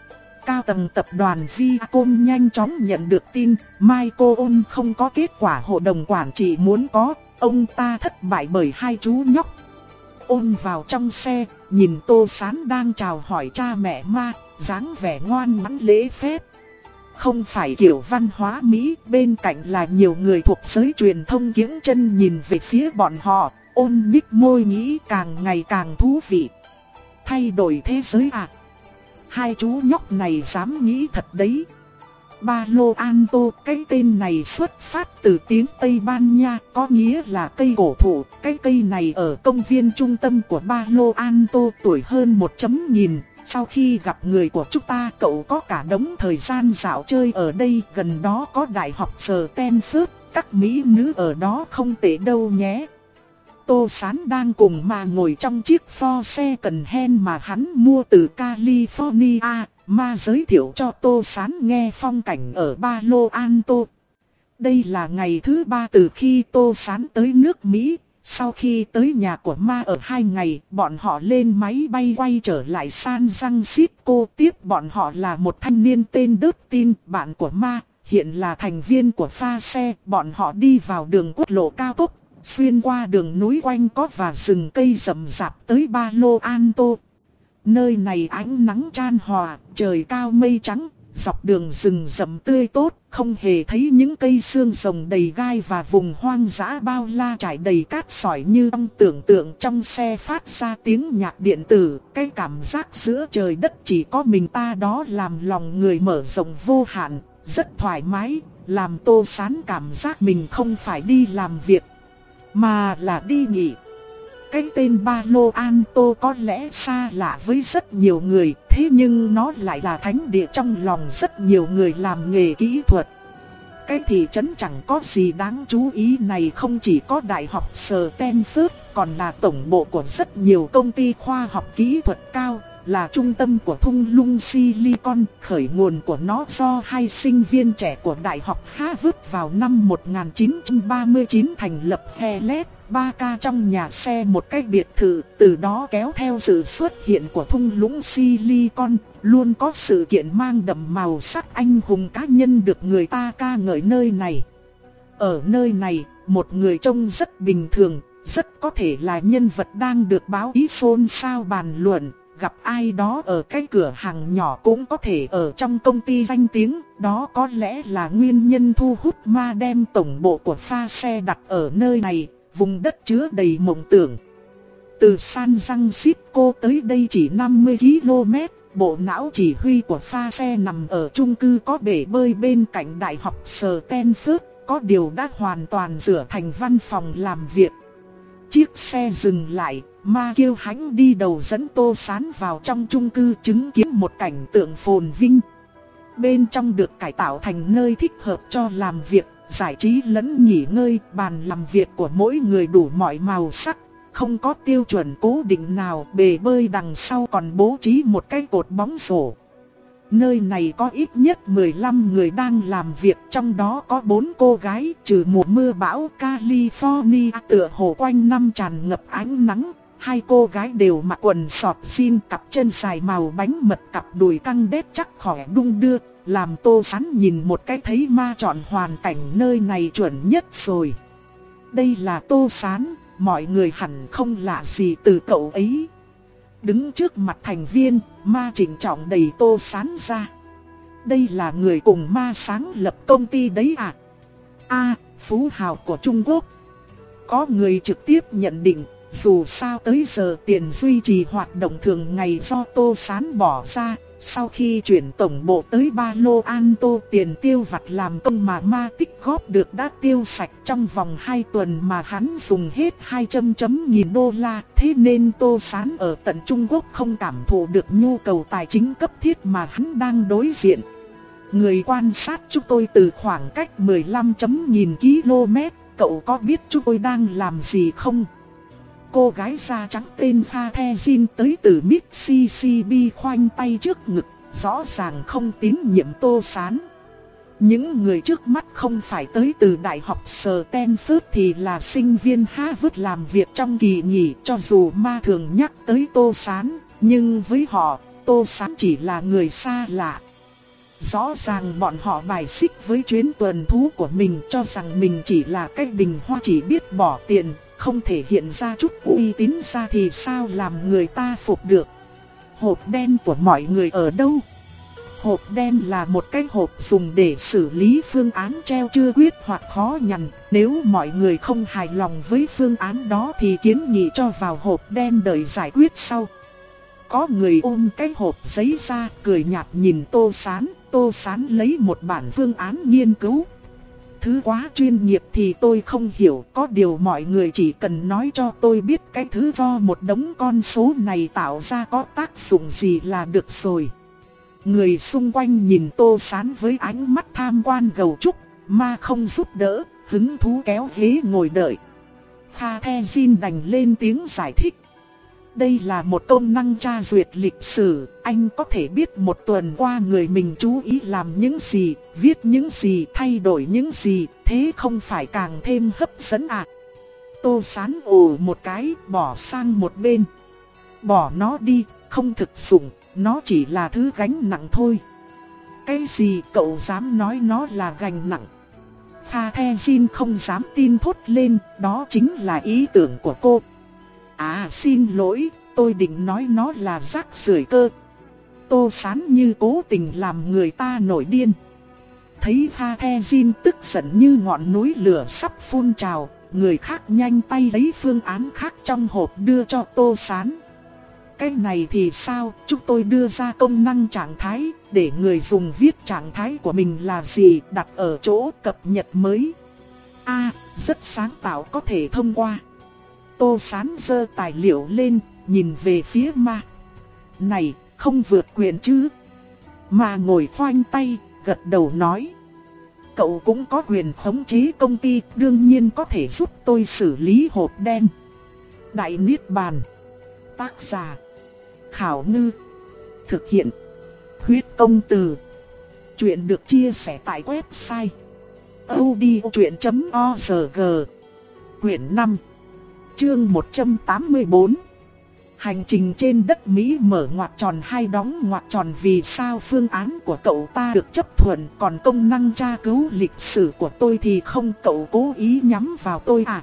Cao tầng tập đoàn Viacom nhanh chóng nhận được tin, Michael Ôn không có kết quả hội đồng quản trị muốn có, ông ta thất bại bởi hai chú nhóc. Ôn vào trong xe, nhìn Tô Sán đang chào hỏi cha mẹ Ma, dáng vẻ ngoan ngoãn lễ phép. Không phải kiểu văn hóa Mỹ, bên cạnh là nhiều người thuộc giới truyền thông kiễng chân nhìn về phía bọn họ. Ôn nhếch môi nghĩ càng ngày càng thú vị. Thay đổi thế giới à? Hai chú nhóc này dám nghĩ thật đấy. Palo Alto, cái tên này xuất phát từ tiếng Tây Ban Nha, có nghĩa là cây cổ thụ. Cái cây này ở công viên trung tâm của Palo Alto, tuổi hơn một chấm nghìn. Sau khi gặp người của chúng ta, cậu có cả đống thời gian dạo chơi ở đây. Gần đó có đại học Stanford, các mỹ nữ ở đó không tệ đâu nhé. Tô Sán đang cùng Ma ngồi trong chiếc Ford second-hand mà hắn mua từ California. Ma giới thiệu cho Tô Sán nghe phong cảnh ở Palo Alto. Đây là ngày thứ ba từ khi Tô Sán tới nước Mỹ. Sau khi tới nhà của Ma ở hai ngày, bọn họ lên máy bay quay trở lại San Francisco. Tiếp bọn họ là một thanh niên tên Dustin, bạn của Ma, hiện là thành viên của pha xe. Bọn họ đi vào đường quốc lộ cao tốc, xuyên qua đường núi quanh co và rừng cây rậm rạp tới Palo Alto. Nơi này ánh nắng chan hòa, trời cao mây trắng, dọc đường rừng rậm tươi tốt, không hề thấy những cây xương rồng đầy gai và vùng hoang dã bao la trải đầy cát sỏi như trong tưởng tượng. Trong xe phát ra tiếng nhạc điện tử, cái cảm giác giữa trời đất chỉ có mình ta đó làm lòng người mở rộng vô hạn, rất thoải mái, làm Tô Sán cảm giác mình không phải đi làm việc, mà là đi nghỉ. Cái tên Palo Alto có lẽ xa lạ với rất nhiều người, thế nhưng nó lại là thánh địa trong lòng rất nhiều người làm nghề kỹ thuật. Cái thị trấn chẳng có gì đáng chú ý này không chỉ có đại học Stanford, còn là tổng bộ của rất nhiều công ty khoa học kỹ thuật cao, là trung tâm của thung lũng Silicon. Khởi nguồn của nó do hai sinh viên trẻ của đại học Harvard vào năm một nghìn chín trăm ba mươi chín thành lập Hewlett Packard trong nhà xe một cái biệt thự, từ đó kéo theo sự xuất hiện của thung lũng Silicon, luôn có sự kiện mang đậm màu sắc anh hùng cá nhân được người ta ca ngợi nơi này. Ở nơi này, một người trông rất bình thường, rất có thể là nhân vật đang được báo chí xôn xao bàn luận. Gặp ai đó ở cái cửa hàng nhỏ cũng có thể ở trong công ty danh tiếng, đó có lẽ là nguyên nhân thu hút Ma đem tổng bộ của pha xe đặt ở nơi này, vùng đất chứa đầy mộng tưởng. Từ San Francisco tới đây chỉ năm mươi ki lô mét, bộ não chỉ huy của pha xe nằm ở chung cư có bể bơi bên cạnh đại học Stanford, có điều đã hoàn toàn sửa thành văn phòng làm việc. Chiếc xe dừng lại, Ma kiêu hãnh đi đầu dẫn Tô Sán vào trong chung cư chứng kiến một cảnh tượng phồn vinh. Bên trong được cải tạo thành nơi thích hợp cho làm việc, giải trí lẫn nghỉ ngơi, bàn làm việc của mỗi người đủ mọi màu sắc, không có tiêu chuẩn cố định nào. Bể bơi đằng sau còn bố trí một cái cột bóng rổ. Nơi này có ít nhất mười lăm người đang làm việc, trong đó có bốn cô gái. Trừ mùa mưa bão, California tựa hồ quanh năm tràn ngập ánh nắng. Hai cô gái đều mặc quần sọt jean, cặp chân dài màu bánh mật, cặp đùi căng đét chắc khỏe đung đưa, làm Tô Sán nhìn một cái thấy Ma chọn hoàn cảnh nơi này chuẩn nhất rồi. Đây là Tô Sán, mọi người hẳn không lạ gì từ cậu ấy. Đứng trước mặt thành viên, Ma trịnh trọng đẩy Tô Sán ra. Đây là người cùng Ma sáng lập công ty đấy à? A, phú hào của Trung Quốc. Có người trực tiếp nhận định, dù sao tới giờ tiền duy trì hoạt động thường ngày do Tô Sán bỏ ra. Sau khi chuyển tổng bộ tới Ba Lô An Tô, tiền tiêu vặt làm công mà Ma tích góp được đã tiêu sạch trong vòng hai tuần mà hắn dùng hết hai trăm chấm nghìn đô la. Thế nên Tô Sán ở tận Trung Quốc không cảm thụ được nhu cầu tài chính cấp thiết mà hắn đang đối diện. Người quan sát chúng tôi từ khoảng cách mười lăm chấm nghìn km, cậu có biết chúng tôi đang làm gì không? Cô gái da trắng tên Pha The Jin tới từ Mississippi khoanh tay trước ngực, rõ ràng không tín nhiệm Tô Sán. Những người trước mắt không phải tới từ Đại học Stanford thì là sinh viên Harvard làm việc trong kỳ nghỉ. Cho dù Ma thường nhắc tới Tô Sán, nhưng với họ, Tô Sán chỉ là người xa lạ. Rõ ràng bọn họ bài xích với chuyến tuần thú của mình, cho rằng mình chỉ là cái bình hoa chỉ biết bỏ tiền, không thể hiện ra chút uy tín ra thì sao làm người ta phục được. Hộp đen của mọi người ở đâu? Hộp đen là một cái hộp dùng để xử lý phương án treo chưa quyết hoặc khó nhằn. Nếu mọi người không hài lòng với phương án đó thì kiến nghị cho vào hộp đen đợi giải quyết sau. Có người ôm cái hộp giấy ra, cười nhạt nhìn Tô Sán. Tô Sán lấy một bản phương án nghiên cứu. Thứ quá chuyên nghiệp thì tôi không hiểu, có điều mọi người chỉ cần nói cho tôi biết cái thứ do một đống con số này tạo ra có tác dụng gì là được rồi. Người xung quanh nhìn Tô Sán với ánh mắt tham quan gầu trúc, Ma không giúp đỡ, hứng thú kéo ghế ngồi đợi. Pha The Jin đành lên tiếng giải thích. Đây là một công năng tra duyệt lịch sử, anh có thể biết một tuần qua người mình chú ý làm những gì, viết những gì, thay đổi những gì, thế không phải càng thêm hấp dẫn à? Tô Sán ồ một cái, bỏ sang một bên. Bỏ nó đi, không thực dụng, nó chỉ là thứ gánh nặng thôi. Cái gì cậu dám nói nó là gánh nặng? Pha The Jin không dám tin thốt lên, đó chính là ý tưởng của cô. À xin lỗi, tôi định nói nó là rác rưởi cơ. Tô Sán như cố tình làm người ta nổi điên. Thấy Pha The Jin tức giận như ngọn núi lửa sắp phun trào, người khác nhanh tay lấy phương án khác trong hộp đưa cho Tô Sán. Cái này thì sao, chúng tôi đưa ra công năng trạng thái, để người dùng viết trạng thái của mình là gì, đặt ở chỗ cập nhật mới. À, rất sáng tạo, có thể thông qua. Tô Sán giơ tài liệu lên, nhìn về phía Ma. Này, không vượt quyền chứ? Ma ngồi khoanh tay, gật đầu nói. Cậu cũng có quyền khống chế công ty, đương nhiên có thể giúp tôi xử lý hộp đen. Đại Niết Bàn. Tác giả Khảo Ngư. Thực hiện Huyết Công Từ. Chuyện được chia sẻ tại website audiochuyện chấm org. Quyển năm, chương một trăm tám mươi bốn. Hành trình trên đất Mỹ mở ngoặc tròn hay đóng ngoặc tròn, vì sao phương án của cậu ta được chấp thuận, còn công năng tra cứu lịch sử của tôi thì không, cậu cố ý nhắm vào tôi à?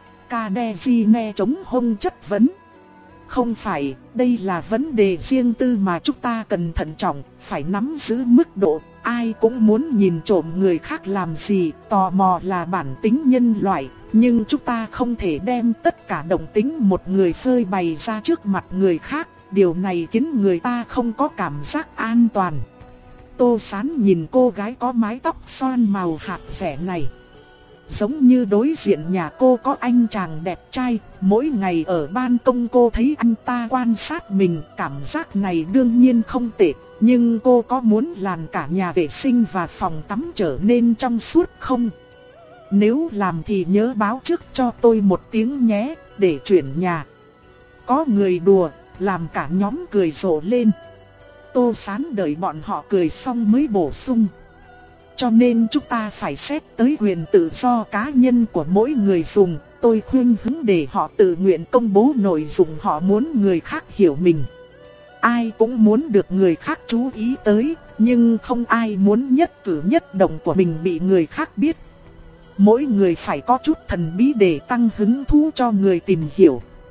Kadezine chống hông chất vấn. Không phải, đây là vấn đề riêng tư mà chúng ta cần thận trọng, phải nắm giữ mức độ. Ai cũng muốn nhìn trộm người khác làm gì, tò mò là bản tính nhân loại. Nhưng chúng ta không thể đem tất cả động tính một người phơi bày ra trước mặt người khác. Điều này khiến người ta không có cảm giác an toàn. Tô Sán nhìn cô gái có mái tóc xoăn màu hạt rẻ này. Giống như đối diện nhà cô có anh chàng đẹp trai, mỗi ngày ở ban công cô thấy anh ta quan sát mình, cảm giác này đương nhiên không tệ. Nhưng cô có muốn làm cả nhà vệ sinh và phòng tắm trở nên trong suốt không? Nếu làm thì nhớ báo trước cho tôi một tiếng nhé, để chuyển nhà. Có người đùa, làm cả nhóm cười rộ lên. Tô Sán đợi bọn họ cười xong mới bổ sung. Cho nên chúng ta phải xét tới quyền tự do cá nhân của mỗi người dùng. Tôi khuyên hứng để họ tự nguyện công bố nội dung họ muốn người khác hiểu mình. Ai cũng muốn được người khác chú ý tới, nhưng không ai muốn nhất cử nhất động của mình bị người khác biết. Mỗi người phải có chút thần bí để tăng hứng thú cho người tìm hiểu.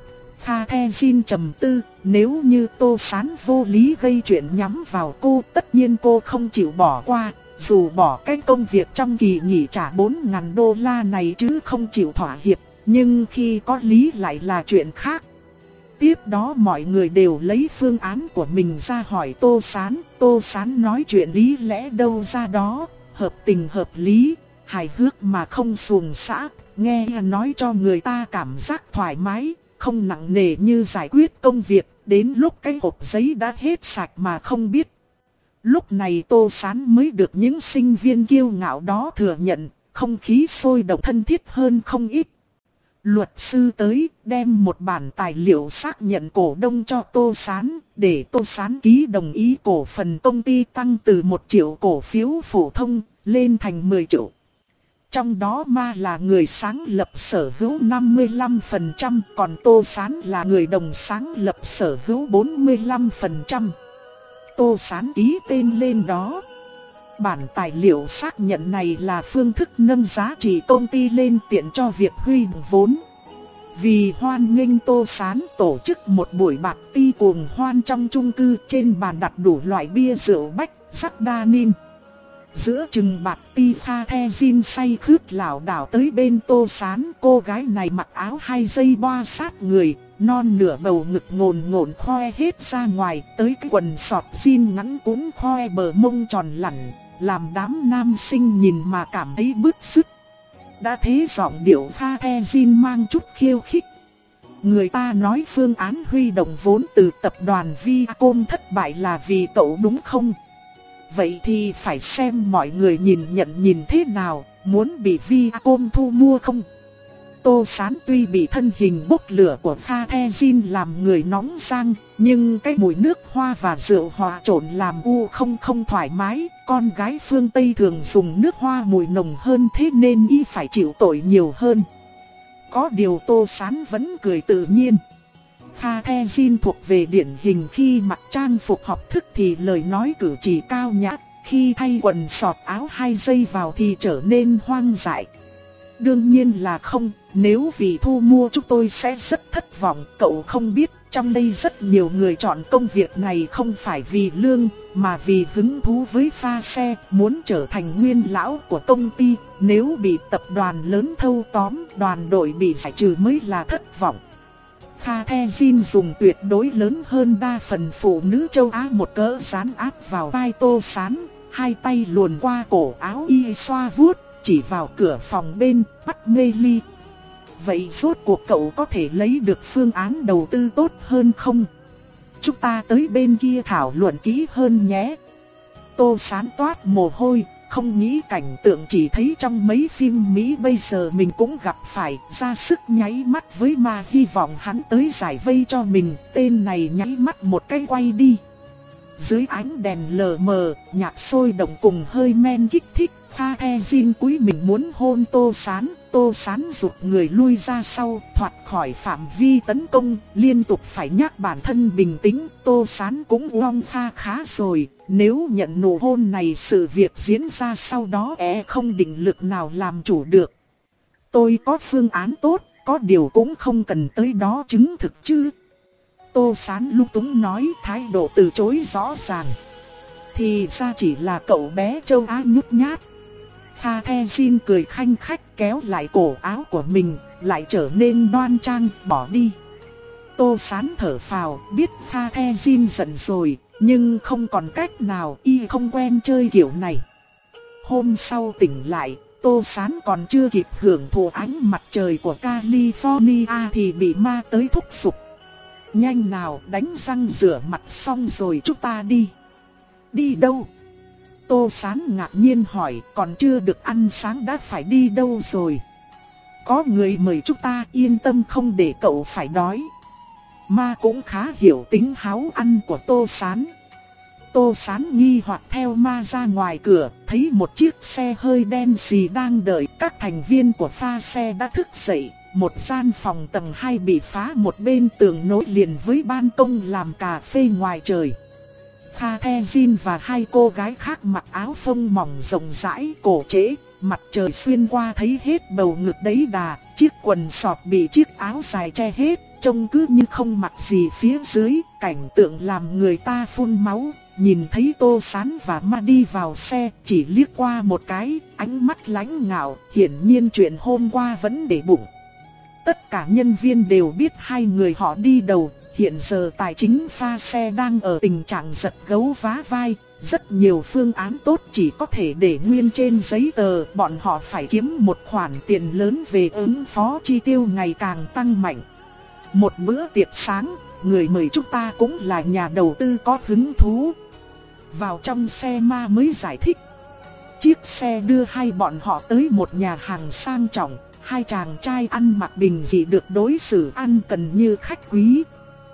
Kha The Jin trầm tư, nếu như Tô Sán vô lý gây chuyện nhắm vào cô, tất nhiên cô không chịu bỏ qua, dù bỏ cái công việc trong kỳ nghỉ trả bốn ngàn đô la này chứ không chịu thỏa hiệp, nhưng khi có lý lại là chuyện khác. Tiếp đó mọi người đều lấy phương án của mình ra hỏi Tô Sán, Tô Sán nói chuyện lý lẽ đâu ra đó, hợp tình hợp lý, hài hước mà không xuồng xã, nghe nói cho người ta cảm giác thoải mái, không nặng nề như giải quyết công việc, đến lúc cái hộp giấy đã hết sạch mà không biết. Lúc này Tô Sán mới được những sinh viên kiêu ngạo đó thừa nhận, không khí sôi động thân thiết hơn không ít. Luật sư tới đem một bản tài liệu xác nhận cổ đông cho Tô Sán, để Tô Sán ký đồng ý cổ phần công ty tăng từ một triệu cổ phiếu phổ thông lên thành mười triệu. Trong đó Ma là người sáng lập sở hữu năm mươi lăm phần trăm, còn Tô Sán là người đồng sáng lập sở hữu bốn mươi lăm phần trăm. Tô Sán ký tên lên đó. Bản tài liệu xác nhận này là phương thức nâng giá trị công ty lên tiện cho việc huy động vốn. Vì hoan nghênh Tô Sán tổ chức một buổi bạt ti cuồng hoan trong chung cư, trên bàn đặt đủ loại bia rượu bách, sắc đa nin. Giữa chừng bạt ti, Kha The Jin say khướt lảo đảo tới bên Tô Sán. Cô gái này mặc áo hai dây boa sát người, non nửa bầu ngực ngồn ngộn khoe hết ra ngoài, tới cái quần sọt jean ngắn cũng khoe bờ mông tròn lẳn, làm đám nam sinh nhìn mà cảm thấy bứt rứt. Đã thế giọng điệu Kha The Jin mang chút khiêu khích. Người ta nói phương án huy động vốn từ tập đoàn Viacom thất bại là vì cậu đúng không? Vậy thì phải xem mọi người nhìn nhận nhìn thế nào, muốn bị Viacom thu mua không? Tô Sán tuy bị thân hình bốc lửa của Kha The Jin làm người nóng rang, nhưng cái mùi nước hoa và rượu hòa trộn làm u không không thoải mái. Con gái phương Tây thường dùng nước hoa mùi nồng hơn, thế nên y phải chịu tội nhiều hơn. Có điều Tô Sán vẫn cười tự nhiên. Kha The Jin thuộc về điển hình khi mặc trang phục học thức thì lời nói cử chỉ cao nhã, khi thay quần sọt áo hai dây vào thì trở nên hoang dại. Đương nhiên là không, nếu vì thu mua chúng tôi sẽ rất thất vọng. Cậu không biết, trong đây rất nhiều người chọn công việc này không phải vì lương, mà vì hứng thú với pha xe, muốn trở thành nguyên lão của công ty. Nếu bị tập đoàn lớn thâu tóm, đoàn đội bị giải trừ mới là thất vọng. Kha The Jin dùng tuyệt đối lớn hơn đa phần phụ nữ châu Á một cỡ dán áp vào vai Tô Sán, hai tay luồn qua cổ áo y xoa vuốt, chỉ vào cửa phòng bên, bắt mê ly. Vậy rốt cuộc cậu có thể lấy được phương án đầu tư tốt hơn không? Chúng ta tới bên kia thảo luận kỹ hơn nhé. Tô Sán toát mồ hôi, không nghĩ cảnh tượng chỉ thấy trong mấy phim Mỹ bây giờ mình cũng gặp phải, ra sức nháy mắt với Ma, hy vọng hắn tới giải vây cho mình. Tên này nháy mắt một cái quay đi. Dưới ánh đèn lờ mờ, nhạc sôi động cùng hơi men kích thích, Kha The Jin cúi mình muốn hôn Tô Sán. Tô Sán rụt người lui ra sau, thoát khỏi phạm vi tấn công, liên tục phải nhắc bản thân bình tĩnh. Tô Sán cũng uong pha khá rồi, nếu nhận nụ hôn này sự việc diễn ra sau đó e không định lực nào làm chủ được. Tôi có phương án tốt, có điều cũng không cần tới đó chứng thực chứ. Tô Sán lung túng nói, thái độ từ chối rõ ràng. Thì ra chỉ là cậu bé châu Á nhút nhát. Kha The Jin cười khanh khách kéo lại cổ áo của mình, lại trở nên đoan trang, bỏ đi. Tô Sán thở phào, biết Kha The Jin giận rồi, nhưng không còn cách nào, y không quen chơi kiểu này. Hôm sau tỉnh lại, Tô Sán còn chưa kịp hưởng thụ ánh mặt trời của California thì bị Ma tới thúc giục. Nhanh nào, đánh răng rửa mặt xong rồi chúng ta đi. Đi đâu? Tô Sán ngạc nhiên hỏi, còn chưa được ăn sáng đã phải đi đâu rồi? Có người mời chúng ta, yên tâm không để cậu phải đói. Ma cũng khá hiểu tính háo ăn của Tô Sán. Tô Sán nghi hoặc theo Ma ra ngoài cửa, thấy một chiếc xe hơi đen xì đang đợi. Các thành viên của pha xe đã thức dậy. Một gian phòng tầng hai bị phá, một bên tường nối liền với ban công làm cà phê ngoài trời. Kha The Jin và hai cô gái khác mặc áo phông mỏng rộng rãi, cổ trễ, mặt trời xuyên qua thấy hết bầu ngực đấy đà, chiếc quần sọt bị chiếc áo dài che hết, trông cứ như không mặc gì phía dưới, cảnh tượng làm người ta phun máu. Nhìn thấy Tô Sán và Ma đi vào xe, chỉ liếc qua một cái, ánh mắt lãnh ngạo, hiển nhiên chuyện hôm qua vẫn để bụng. Tất cả nhân viên đều biết hai người họ đi đầu, hiện giờ tài chính pha xe đang ở tình trạng giật gấu vá vai. Rất nhiều phương án tốt chỉ có thể để nguyên trên giấy tờ, bọn họ phải kiếm một khoản tiền lớn về ứng phó chi tiêu ngày càng tăng mạnh. Một bữa tiệc sáng, người mời chúng ta cũng là nhà đầu tư có hứng thú. Vào trong xe Ma mới giải thích. Chiếc xe đưa hai bọn họ tới một nhà hàng sang trọng, hai chàng trai ăn mặc bình dị được đối xử ăn cần như khách quý.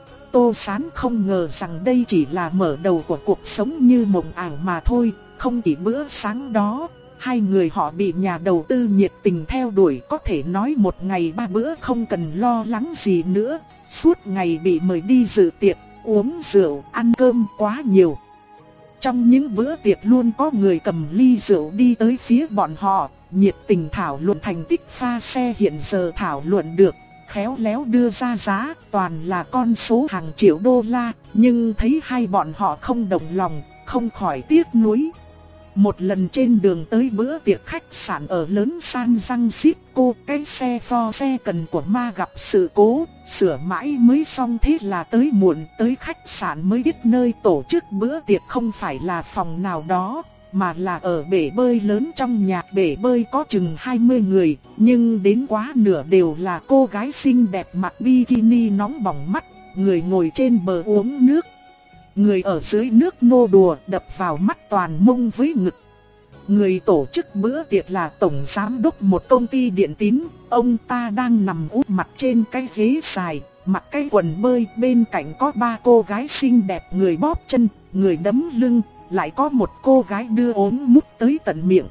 Tô Sán không ngờ rằng đây chỉ là mở đầu của cuộc sống như mộng ảo mà thôi. Không chỉ bữa sáng đó, hai người họ bị nhà đầu tư nhiệt tình theo đuổi, có thể nói một ngày ba bữa không cần lo lắng gì nữa. Suốt ngày bị mời đi dự tiệc, uống rượu, ăn cơm quá nhiều. Trong những bữa tiệc luôn có người cầm ly rượu đi tới phía bọn họ, nhiệt tình thảo luận thành tích pha xe hiện giờ thảo luận được. Khéo léo đưa ra giá, toàn là con số hàng triệu đô la, nhưng thấy hai bọn họ không đồng lòng, không khỏi tiếc nuối. Một lần trên đường tới bữa tiệc khách sạn ở lớn San Francisco, cái xe Ford xe cần của Ma gặp sự cố, sửa mãi mới xong, thế là tới muộn. Tới khách sạn mới biết nơi tổ chức bữa tiệc không phải là phòng nào đó, mà là ở bể bơi lớn trong nhà. Bể bơi có chừng hai mươi người, nhưng đến quá nửa đều là cô gái xinh đẹp mặc bikini nóng bỏng mắt, người ngồi trên bờ uống nước. Người ở dưới nước nô đùa đập vào mắt toàn mông với ngực. Người tổ chức bữa tiệc là tổng giám đốc một công ty điện tín, ông ta đang nằm úp mặt trên cái ghế xài, mặc cái quần bơi, bên cạnh có ba cô gái xinh đẹp, người bóp chân, người đấm lưng, lại có một cô gái đưa ống mút tới tận miệng.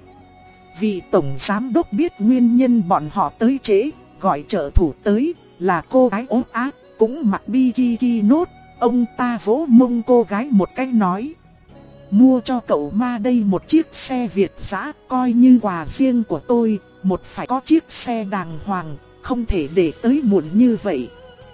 Vị tổng giám đốc biết nguyên nhân bọn họ tới trễ, gọi trợ thủ tới, là cô gái ốm áp, cũng mặc bikini nốt. Ông ta vỗ mông cô gái một cái nói: mua cho cậu Ma đây một chiếc xe Việt dã, coi như quà riêng của tôi, một phải có chiếc xe đàng hoàng, không thể để tới muộn như vậy.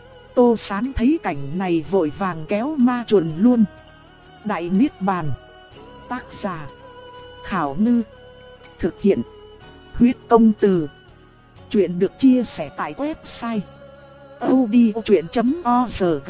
Tô Sán thấy cảnh này vội vàng kéo Ma chuồn luôn. Đại Niết Bàn. Tác giả Khảo Ngư. Thực hiện Huyết Công Từ. Chuyện được chia sẻ tại website audiochuyện chấm org.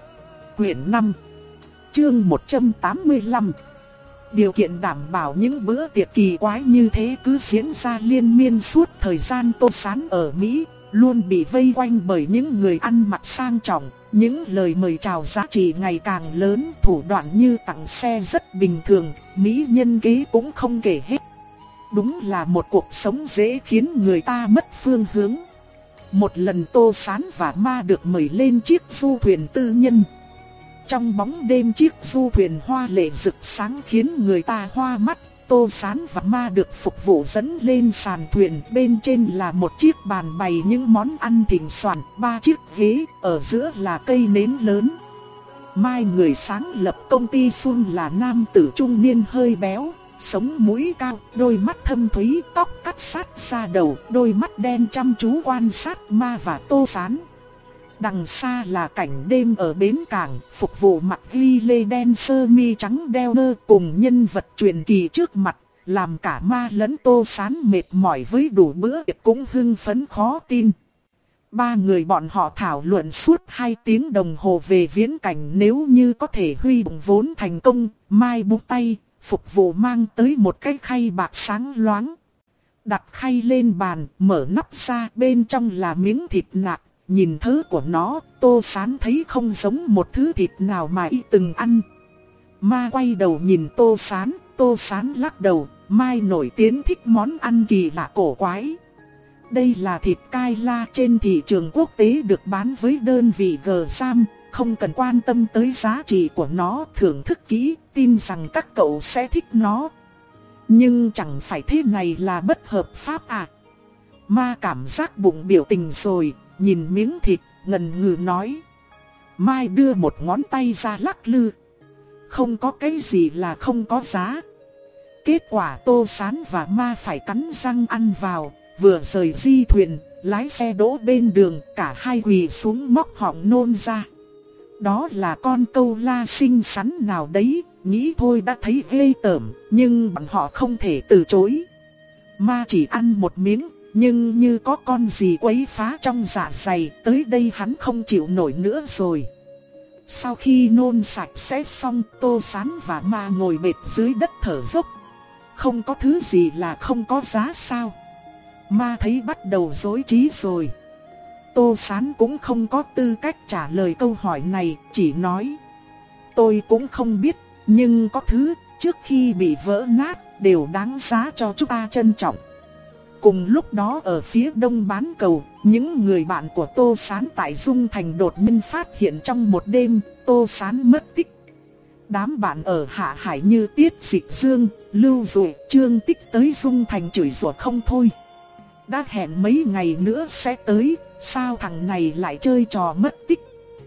Quyển năm, chương một trăm tám mươi lăm. Điều kiện đảm bảo những bữa tiệc kỳ quái như thế cứ diễn ra liên miên suốt thời gian Tô Sán ở Mỹ, luôn bị vây quanh bởi những người ăn mặc sang trọng, những lời mời chào giá trị ngày càng lớn, thủ đoạn như tặng xe rất bình thường, mỹ nhân kế cũng không kể hết. Đúng là một cuộc sống dễ khiến người ta mất phương hướng. Một lần Tô Sán và Ma được mời lên chiếc du thuyền tư nhân. Trong bóng đêm chiếc du thuyền hoa lệ rực sáng khiến người ta hoa mắt. Tô Sán và Ma được phục vụ dẫn lên sàn thuyền, bên trên là một chiếc bàn bày những món ăn thịnh soạn, ba chiếc ghế, ở giữa là cây nến lớn. Mai, người sáng lập công ty Sun, là nam tử trung niên hơi béo, sống mũi cao, đôi mắt thâm thúy, tóc cắt sát ra đầu, đôi mắt đen chăm chú quan sát Ma và Tô Sán. Đằng xa là cảnh đêm ở bến cảng, phục vụ mặc ghi lê đen sơ mi trắng đeo nơ cùng nhân vật truyền kỳ trước mặt, làm cả Ma lẫn Tô Sán mệt mỏi với đủ bữa tiệc cũng hưng phấn khó tin. Ba người bọn họ thảo luận suốt hai tiếng đồng hồ về viễn cảnh nếu như có thể huy động vốn thành công. Mai buông tay, phục vụ mang tới một cái khay bạc sáng loáng. Đặt khay lên bàn, mở nắp ra, bên trong là miếng thịt nạc. Nhìn thứ của nó, Tô Sán thấy không giống một thứ thịt nào mà y từng ăn. Ma quay đầu nhìn Tô Sán, Tô Sán lắc đầu. Mai nổi tiếng thích món ăn kỳ lạ cổ quái. Đây là thịt cai la trên thị trường quốc tế, được bán với đơn vị G gram, không cần quan tâm tới giá trị của nó, thưởng thức kỹ, tin rằng các cậu sẽ thích nó. Nhưng chẳng phải thế này là bất hợp pháp à? Ma cảm giác bụng biểu tình rồi, nhìn miếng thịt, ngần ngừ nói. Mai đưa một ngón tay ra lắc lư. Không có cái gì là không có giá. Kết quả Tô Sán và Ma phải cắn răng ăn vào, vừa rời di thuyền, lái xe đỗ bên đường, cả hai quỳ xuống móc họng nôn ra. Đó là con câu la xinh xắn nào đấy, nghĩ thôi đã thấy ghê tởm, nhưng bọn họ không thể từ chối. Ma chỉ ăn một miếng, nhưng như có con gì quấy phá trong dạ dày, tới đây hắn không chịu nổi nữa rồi. Sau khi nôn sạch sẽ xong, Tô Sán và Ma ngồi bệt dưới đất thở dốc. Không có thứ gì là không có giá sao? Ma thấy bắt đầu rối trí rồi. Tô Sán cũng không có tư cách trả lời câu hỏi này, chỉ nói: tôi cũng không biết, nhưng có thứ trước khi bị vỡ nát đều đáng giá cho chúng ta trân trọng. Cùng lúc đó ở phía đông bán cầu, những người bạn của Tô Sán tại Dung Thành đột nhiên phát hiện trong một đêm, Tô Sán mất tích. Đám bạn ở Hạ Hải như Tiết Dịch Dương, Lưu Dụ, Trương Tích tới Dung Thành chửi rủa không thôi. Đã hẹn mấy ngày nữa sẽ tới, sao thằng này lại chơi trò mất tích.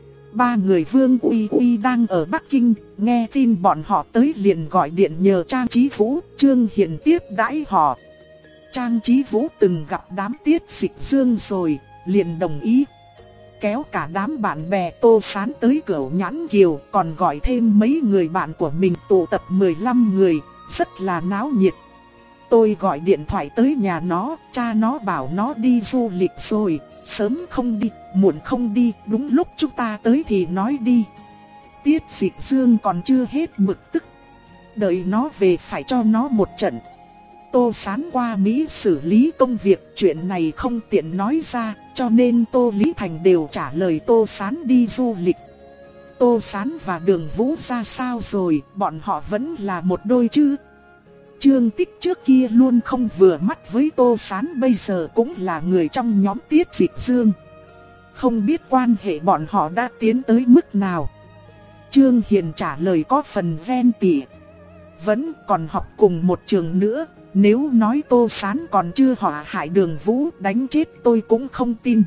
Ba người Vương Uy Uy đang ở Bắc Kinh, nghe tin bọn họ tới liền gọi điện nhờ Trang Chí Vũ, Trương Hiền tiếp đãi họ. Trang Chí Vũ từng gặp đám Tiết Dịch Dương rồi, liền đồng ý. Kéo cả đám bạn bè Tô Sán tới Cửu Nhãn Kiều, còn gọi thêm mấy người bạn của mình tụ tập mười lăm người, rất là náo nhiệt. Tôi gọi điện thoại tới nhà nó, cha nó bảo nó đi du lịch rồi, sớm không đi, muộn không đi, đúng lúc chúng ta tới thì nói đi. Tiết Dịch Dương còn chưa hết bực tức, đợi nó về phải cho nó một trận. Tô Sán qua Mỹ xử lý công việc, chuyện này không tiện nói ra, cho nên Tô Lý Thành đều trả lời Tô Sán đi du lịch. Tô Sán và Đường Vũ ra sao rồi, bọn họ vẫn là một đôi chứ? Trương Tích trước kia luôn không vừa mắt với Tô Sán, bây giờ cũng là người trong nhóm Tiết Dịch Dương. Không biết quan hệ bọn họ đã tiến tới mức nào. Trương Hiền trả lời có phần ghen tị. Vẫn còn học cùng một trường nữa, nếu nói Tô Sán còn chưa họa hại Đường Vũ đánh chết tôi cũng không tin.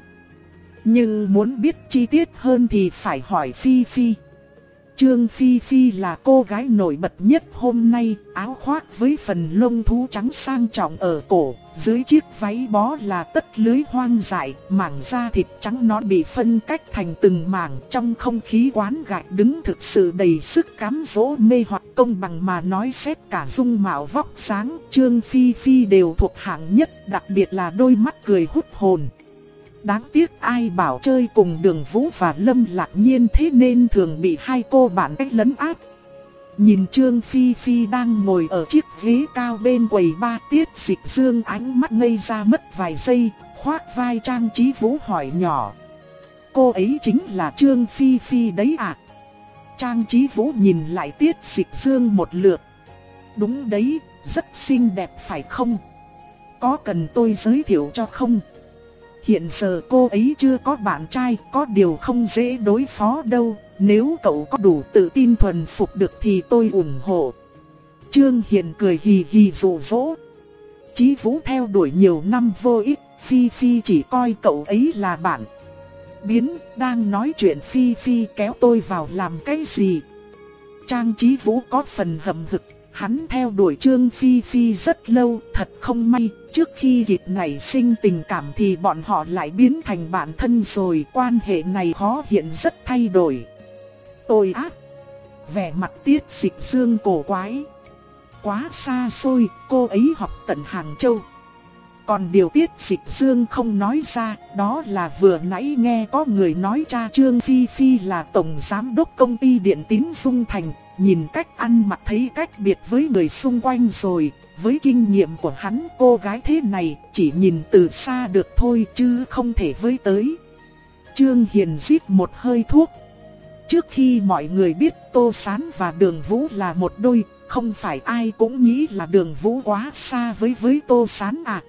Nhưng muốn biết chi tiết hơn thì phải hỏi Phi Phi. Trương Phi Phi là cô gái nổi bật nhất hôm nay, áo khoác với phần lông thú trắng sang trọng ở cổ, dưới chiếc váy bó là tất lưới hoang dại, mảng da thịt trắng nõn bị phân cách thành từng mảng, trong không khí quán gạch đứng thực sự đầy sức cám dỗ mê hoặc. Công bằng mà nói xét cả dung mạo vóc dáng, Trương Phi Phi đều thuộc hạng nhất, đặc biệt là đôi mắt cười hút hồn. Đáng tiếc ai bảo chơi cùng Đường Vũ và Lâm Lạc Nhiên, thế nên thường bị hai cô bạn cách lấn áp. Nhìn Trương Phi Phi đang ngồi ở chiếc ghế cao bên quầy ba, Tiết Dịch Dương ánh mắt ngây ra mất vài giây, khoác vai Trang Chí Vũ hỏi nhỏ: cô ấy chính là Trương Phi Phi đấy à? Trang Chí Vũ nhìn lại Tiết Dịch Dương một lượt. Đúng đấy, rất xinh đẹp phải không? Có cần tôi giới thiệu cho không? Hiện giờ cô ấy chưa có bạn trai, có điều không dễ đối phó đâu. Nếu cậu có đủ tự tin thuần phục được thì tôi ủng hộ. Trương Hiền cười hì hì dụ dỗ. Chí Vũ theo đuổi nhiều năm vô ích, Phi Phi chỉ coi cậu ấy là bạn. Biến, đang nói chuyện Phi Phi kéo tôi vào làm cái gì? Trang Chí Vũ có phần hậm hực. Hắn theo đuổi Trương Phi Phi rất lâu, thật không may, trước khi kịp nảy sinh tình cảm thì bọn họ lại biến thành bạn thân rồi, quan hệ này khó hiện rất thay đổi. Tôi ác, vẻ mặt Tiết Dịch Dương cổ quái. Quá xa xôi, cô ấy học tận Hàng Châu. Còn điều Tiết Dịch Dương không nói ra, đó là vừa nãy nghe có người nói cha Trương Phi Phi là tổng giám đốc công ty điện tín Dung Thành. Nhìn cách ăn mặc thấy cách biệt với người xung quanh rồi, với kinh nghiệm của hắn cô gái thế này chỉ nhìn từ xa được thôi chứ không thể với tới. Trương Hiền rít một hơi thuốc. Trước khi mọi người biết Tô Sán và Đường Vũ là một đôi, không phải ai cũng nghĩ là Đường Vũ quá xa với với Tô Sán à.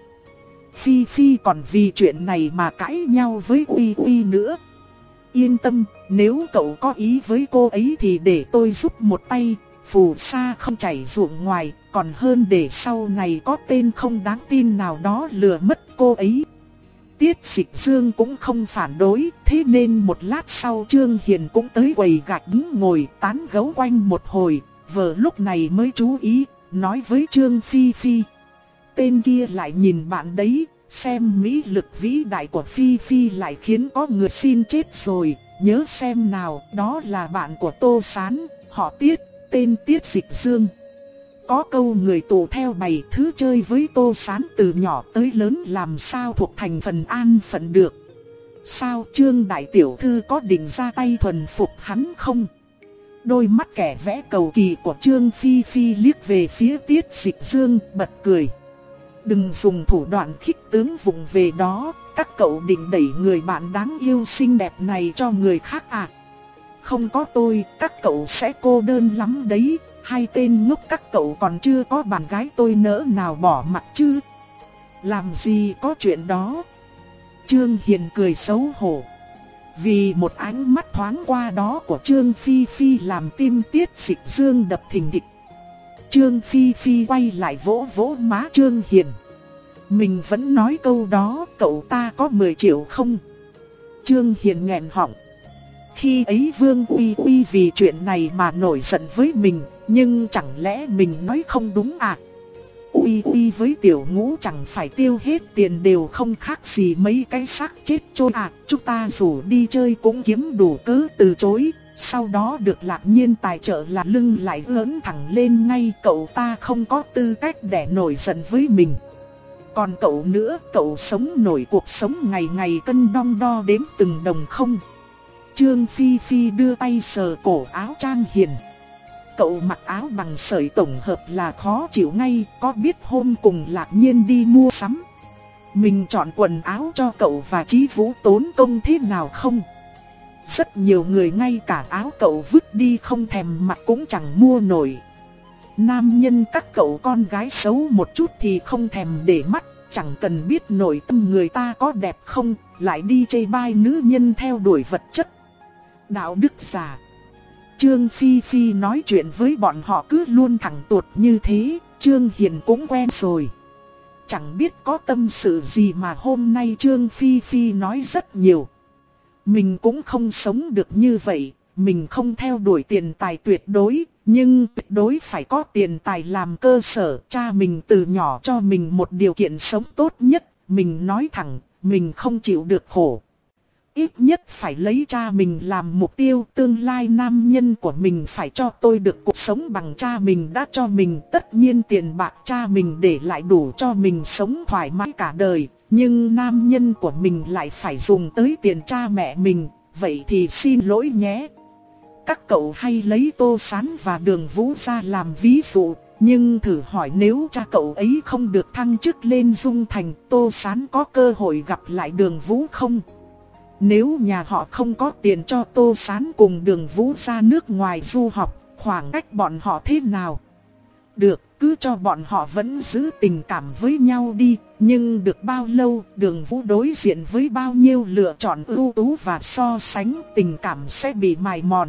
Phi Phi còn vì chuyện này mà cãi nhau với Uy Uy nữa. Yên tâm, nếu cậu có ý với cô ấy thì để tôi giúp một tay, phù sa không chảy ruộng ngoài, còn hơn để sau này có tên không đáng tin nào đó lừa mất cô ấy. Tiết Dịch Dương cũng không phản đối, thế nên một lát sau Trương Hiền cũng tới quầy gạch đứng ngồi tán gẫu quanh một hồi, vừa lúc này mới chú ý, nói với Trương Phi Phi. Tên kia lại nhìn bạn đấy, Xem mỹ lực vĩ đại của Phi Phi lại khiến có người xin chết rồi. Nhớ xem nào, đó là bạn của Tô Sán, họ Tiết, tên Tiết Dịch Dương. Có câu người tù theo bày thứ chơi với Tô Sán từ nhỏ tới lớn làm sao thuộc thành phần an phận được. Sao Trương đại tiểu thư có định ra tay thuần phục hắn không? Đôi mắt kẻ vẽ cầu kỳ của Trương Phi Phi liếc về phía Tiết Dịch Dương, bật cười. Đừng dùng thủ đoạn khích tướng vụng về đó, các cậu định đẩy người bạn đáng yêu xinh đẹp này cho người khác à? Không có tôi, các cậu sẽ cô đơn lắm đấy. Hai tên ngốc các cậu còn chưa có bạn gái tôi nỡ nào bỏ mặc chứ? Làm gì có chuyện đó? Trương Hiền cười xấu hổ. Vì một ánh mắt thoáng qua đó của Trương Phi Phi làm tim Tiết Dịch Dương đập thình thịch. Trương Phi Phi quay lại vỗ vỗ má Trương Hiền. Mình vẫn nói câu đó, cậu ta có mười triệu không? Trương Hiền nghẹn họng. Khi ấy Vương Uy Uy vì chuyện này mà nổi giận với mình, nhưng chẳng lẽ mình nói không đúng à? Uy Uy với Tiểu Ngũ chẳng phải tiêu hết tiền đều không khác gì mấy cái xác chết trôi à? Chúng ta dù đi chơi cũng kiếm đủ cớ từ chối. Sau đó được Lạc Nhiên tài trợ là lưng lại ưỡn thẳng lên ngay. Cậu ta không có tư cách để nổi giận với mình. Còn cậu nữa, cậu sống nổi cuộc sống ngày ngày cân đong đo đếm từng đồng không? Trương Phi Phi đưa tay sờ cổ áo Trang Hiền. Cậu mặc áo bằng sợi tổng hợp là khó chịu ngay, có biết hôm cùng Lạc Nhiên đi mua sắm mình chọn quần áo cho cậu và Chí Vũ tốn công thế nào không? Rất nhiều người ngay cả áo cậu vứt đi không thèm mặc cũng chẳng mua nổi. Nam nhân các cậu con gái xấu một chút thì không thèm để mắt, chẳng cần biết nội tâm người ta có đẹp không, lại đi chê bai nữ nhân theo đuổi vật chất. Đạo đức giả. Trương Phi Phi nói chuyện với bọn họ cứ luôn thẳng tuột như thế, Trương Hiền cũng quen rồi. Chẳng biết có tâm sự gì mà hôm nay Trương Phi Phi nói rất nhiều. Mình cũng không sống được như vậy, mình không theo đuổi tiền tài tuyệt đối, nhưng tuyệt đối phải có tiền tài làm cơ sở. Cha mình từ nhỏ cho mình một điều kiện sống tốt nhất, mình nói thẳng, mình không chịu được khổ. Ít nhất phải lấy cha mình làm mục tiêu, tương lai nam nhân của mình phải cho tôi được cuộc sống bằng cha mình đã cho mình. Tất nhiên tiền bạc cha mình để lại đủ cho mình sống thoải mái cả đời, nhưng nam nhân của mình lại phải dùng tới tiền cha mẹ mình, vậy thì xin lỗi nhé. Các cậu hay lấy Tô Sán và Đường Vũ ra làm ví dụ, nhưng thử hỏi nếu cha cậu ấy không được thăng chức lên Dung Thành, Tô Sán có cơ hội gặp lại Đường Vũ không? Nếu nhà họ không có tiền cho Tô Sán cùng Đường Vũ ra nước ngoài du học, khoảng cách bọn họ thế nào? Được, cứ cho bọn họ vẫn giữ tình cảm với nhau đi, nhưng được bao lâu, Đường Vũ đối diện với bao nhiêu lựa chọn ưu tú và so sánh, tình cảm sẽ bị mài mòn.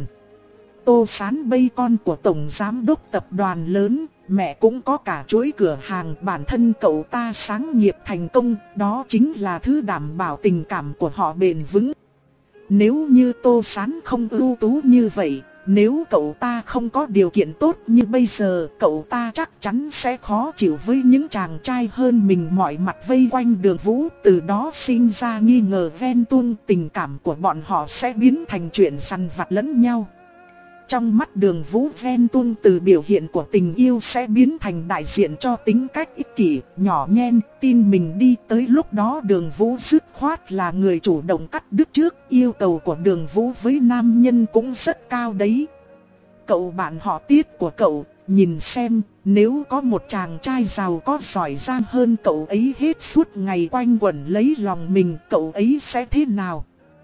Tô Sán bây con của tổng giám đốc tập đoàn lớn, mẹ cũng có cả chuỗi cửa hàng, bản thân cậu ta sáng nghiệp thành công, đó chính là thứ đảm bảo tình cảm của họ bền vững. Nếu như Tô Sán không ưu tú như vậy, nếu cậu ta không có điều kiện tốt như bây giờ, cậu ta chắc chắn sẽ khó chịu với những chàng trai hơn mình mọi mặt vây quanh Đường Vũ, từ đó sinh ra nghi ngờ ghen tuông, tình cảm của bọn họ sẽ biến thành chuyện săn vặt lẫn nhau. Trong mắt Đường Vũ, ghen tuông từ biểu hiện của tình yêu sẽ biến thành đại diện cho tính cách ích kỷ, nhỏ nhen, tin mình đi. Tới lúc đó Đường Vũ dứt khoát là người chủ động cắt đứt trước. Yêu cầu của Đường Vũ với nam nhân cũng rất cao đấy. Cậu bạn họ Tiết của cậu, nhìn xem, nếu có một chàng trai giàu có giỏi giang hơn cậu ấy hết suốt ngày quanh quẩn lấy lòng mình, cậu ấy sẽ thế nào?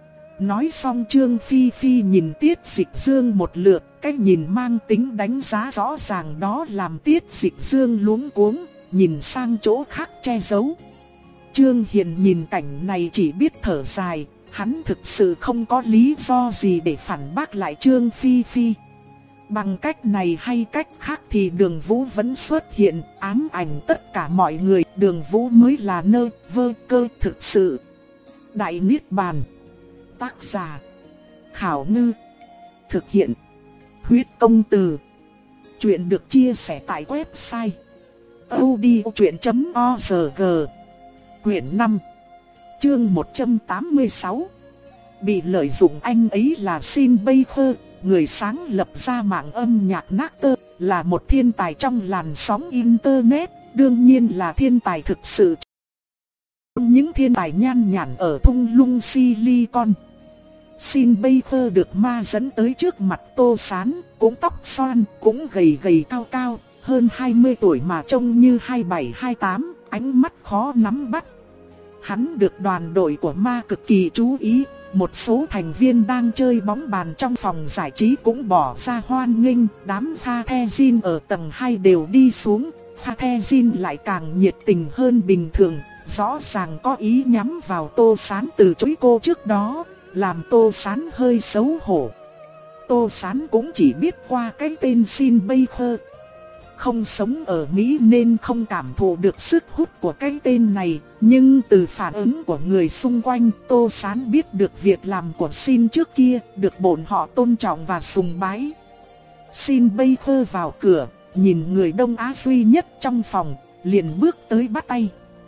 Nói xong Trương Phi Phi nhìn Tiết Dịch Dương một lượt, cái nhìn mang tính đánh giá rõ ràng đó làm Tiết Dịch Dương luống cuống, nhìn sang chỗ khác che giấu. Trương Hiền nhìn cảnh này chỉ biết thở dài, hắn thực sự không có lý do gì để phản bác lại Trương Phi Phi. Bằng cách này hay cách khác thì Đường Vũ vẫn xuất hiện, ám ảnh tất cả mọi người, Đường Vũ mới là nơi vơ cơ thực sự. Đại Niết Bàn. Tác giả Khảo Ngư. Thực hiện Huyết Công Từ. Chuyện được chia sẻ tại website audiochuyện chấm org. Quyển năm, chương một trăm tám mươi sáu. Bị lợi dụng. Anh ấy là Shin Baker, người sáng lập ra mạng âm nhạc Napster, là một thiên tài trong làn sóng Internet, đương nhiên là thiên tài thực sự. Những thiên tài nhan nhản ở thung lũng Silicon. Shin Baker được ma dẫn tới trước mặt Tô Sán, cũng tóc xoăn, cũng gầy gầy cao cao, hơn hai mươi tuổi mà trông như hai mươi bảy hai mươi tám, ánh mắt khó nắm bắt. Hắn được đoàn đội của ma cực kỳ chú ý, một số thành viên đang chơi bóng bàn trong phòng giải trí cũng bỏ ra hoan nghênh, đám Phathezin ở tầng hai đều đi xuống, Phathezin lại càng nhiệt tình hơn bình thường, rõ ràng có ý nhắm vào Tô Sán từ chối cô trước đó, làm Tô Sán hơi xấu hổ. Tô Sán cũng chỉ biết qua cái tên Shin Baker. Không sống ở Mỹ nên không cảm thụ được sức hút của cái tên này, nhưng từ phản ứng của người xung quanh, Tô Sán biết được việc làm của Shin trước kia được bọn họ tôn trọng và sùng bái. Shin Baker vào cửa, nhìn người Đông Á duy nhất trong phòng, liền bước tới bắt tay.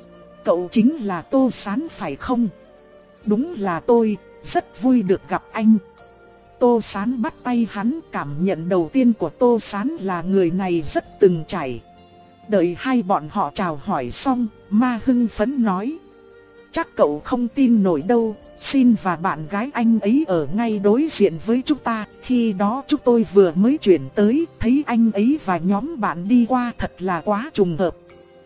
Cậu chính là Tô Sán phải không? Đúng là tôi, rất vui được gặp anh. Tô Sán bắt tay hắn, cảm nhận đầu tiên của Tô Sán là người này rất từng trải. Đợi hai bọn họ chào hỏi xong, ma hưng phấn nói: chắc cậu không tin nổi đâu, Shin và bạn gái anh ấy ở ngay đối diện với chúng ta. Khi đó chúng tôi vừa mới chuyển tới, thấy anh ấy và nhóm bạn đi qua, thật là quá trùng hợp.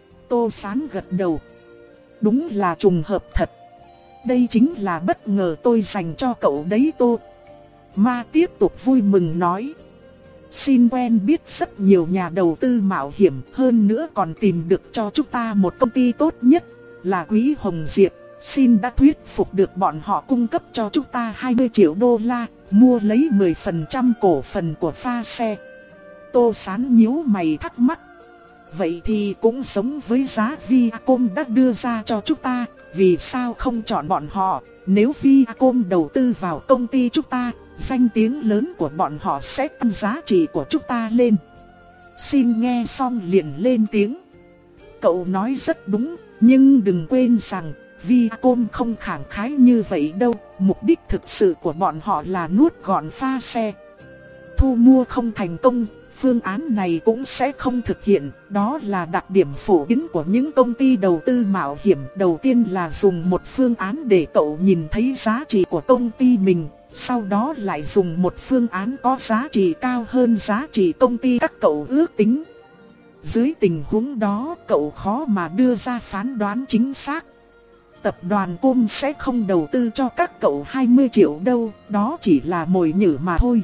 Tô Sán gật đầu. Đúng là trùng hợp thật. Đây chính là bất ngờ tôi dành cho cậu đấy Tô. Ma tiếp tục vui mừng nói: Shin quen biết rất nhiều nhà đầu tư mạo hiểm, hơn nữa còn tìm được cho chúng ta một công ty tốt nhất, là Quý Hồng Diệp. Shin đã thuyết phục được bọn họ cung cấp cho chúng ta hai mươi triệu đô la, mua lấy mười phần trăm cổ phần của pha xe. Tô Sán nhíu mày thắc mắc: vậy thì cũng giống với giá Viacom đã đưa ra cho chúng ta, vì sao không chọn bọn họ? Nếu Viacom đầu tư vào công ty chúng ta, danh tiếng lớn của bọn họ sẽ tăng giá trị của chúng ta lên. Shin nghe xong liền lên tiếng: cậu nói rất đúng, nhưng đừng quên rằng Viacom không khẳng khái như vậy đâu. Mục đích thực sự của bọn họ là nuốt gọn pha xe. Thu mua không thành công, phương án này cũng sẽ không thực hiện. Đó là đặc điểm phổ biến của những công ty đầu tư mạo hiểm. Đầu tiên là dùng một phương án để cậu nhìn thấy giá trị của công ty mình, sau đó lại dùng một phương án có giá trị cao hơn giá trị công ty các cậu ước tính. Dưới tình huống đó, cậu khó mà đưa ra phán đoán chính xác. Tập đoàn Com sẽ không đầu tư cho các cậu hai mươi triệu đâu, đó chỉ là mồi nhử mà thôi.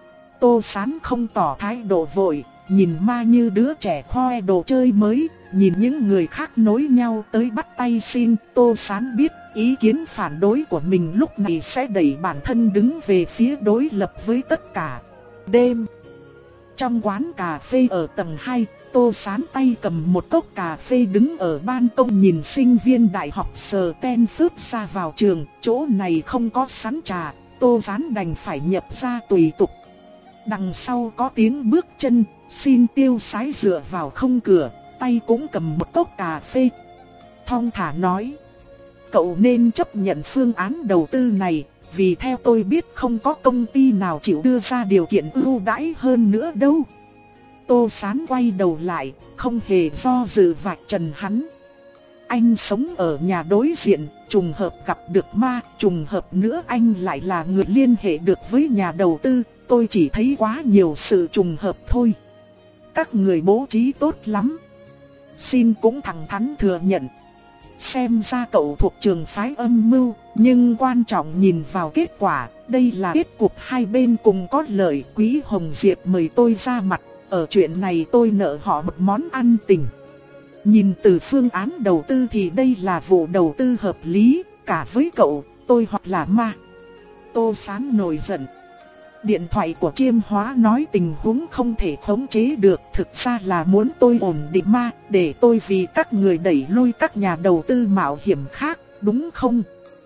Tô Sán không tỏ thái độ vội, nhìn ma như đứa trẻ khoe đồ chơi mới, nhìn những người khác nối nhau tới bắt tay Shin. Tô Sán biết ý kiến phản đối của mình lúc này sẽ đẩy bản thân đứng về phía đối lập với tất cả. Đêm, trong quán cà phê ở tầng hai, Tô Sán tay cầm một cốc cà phê đứng ở ban công nhìn sinh viên đại học Stanford ra vào trường. Chỗ này không có sẵn trà, Tô Sán đành phải nhập ra tùy tục. Đằng sau có tiếng bước chân, Shin tiêu sái dựa vào không cửa, tay cũng cầm một cốc cà phê. Thong thả nói: cậu nên chấp nhận phương án đầu tư này, vì theo tôi biết không có công ty nào chịu đưa ra điều kiện ưu đãi hơn nữa đâu. Tô Sán quay đầu lại, không hề do dự vạch trần hắn. Anh sống ở nhà đối diện, trùng hợp gặp được ma, trùng hợp nữa anh lại là người liên hệ được với nhà đầu tư. Tôi chỉ thấy quá nhiều sự trùng hợp thôi. Các người bố trí tốt lắm. Shin cũng thẳng thắn thừa nhận. Xem ra cậu thuộc trường phái âm mưu, nhưng quan trọng nhìn vào kết quả. Đây là kết cục hai bên cùng có lợi. Quý Hồng Diệp mời tôi ra mặt, ở chuyện này tôi nợ họ một món ăn tình. Nhìn từ phương án đầu tư thì đây là vụ đầu tư hợp lý. Cả với cậu, tôi hoặc là ma. Tô Sán nổi giận. Điện thoại của Chiêm Hóa nói tình huống không thể khống chế được, thực ra là muốn tôi ổn định ma, để tôi vì các người đẩy lui các nhà đầu tư mạo hiểm khác, đúng không?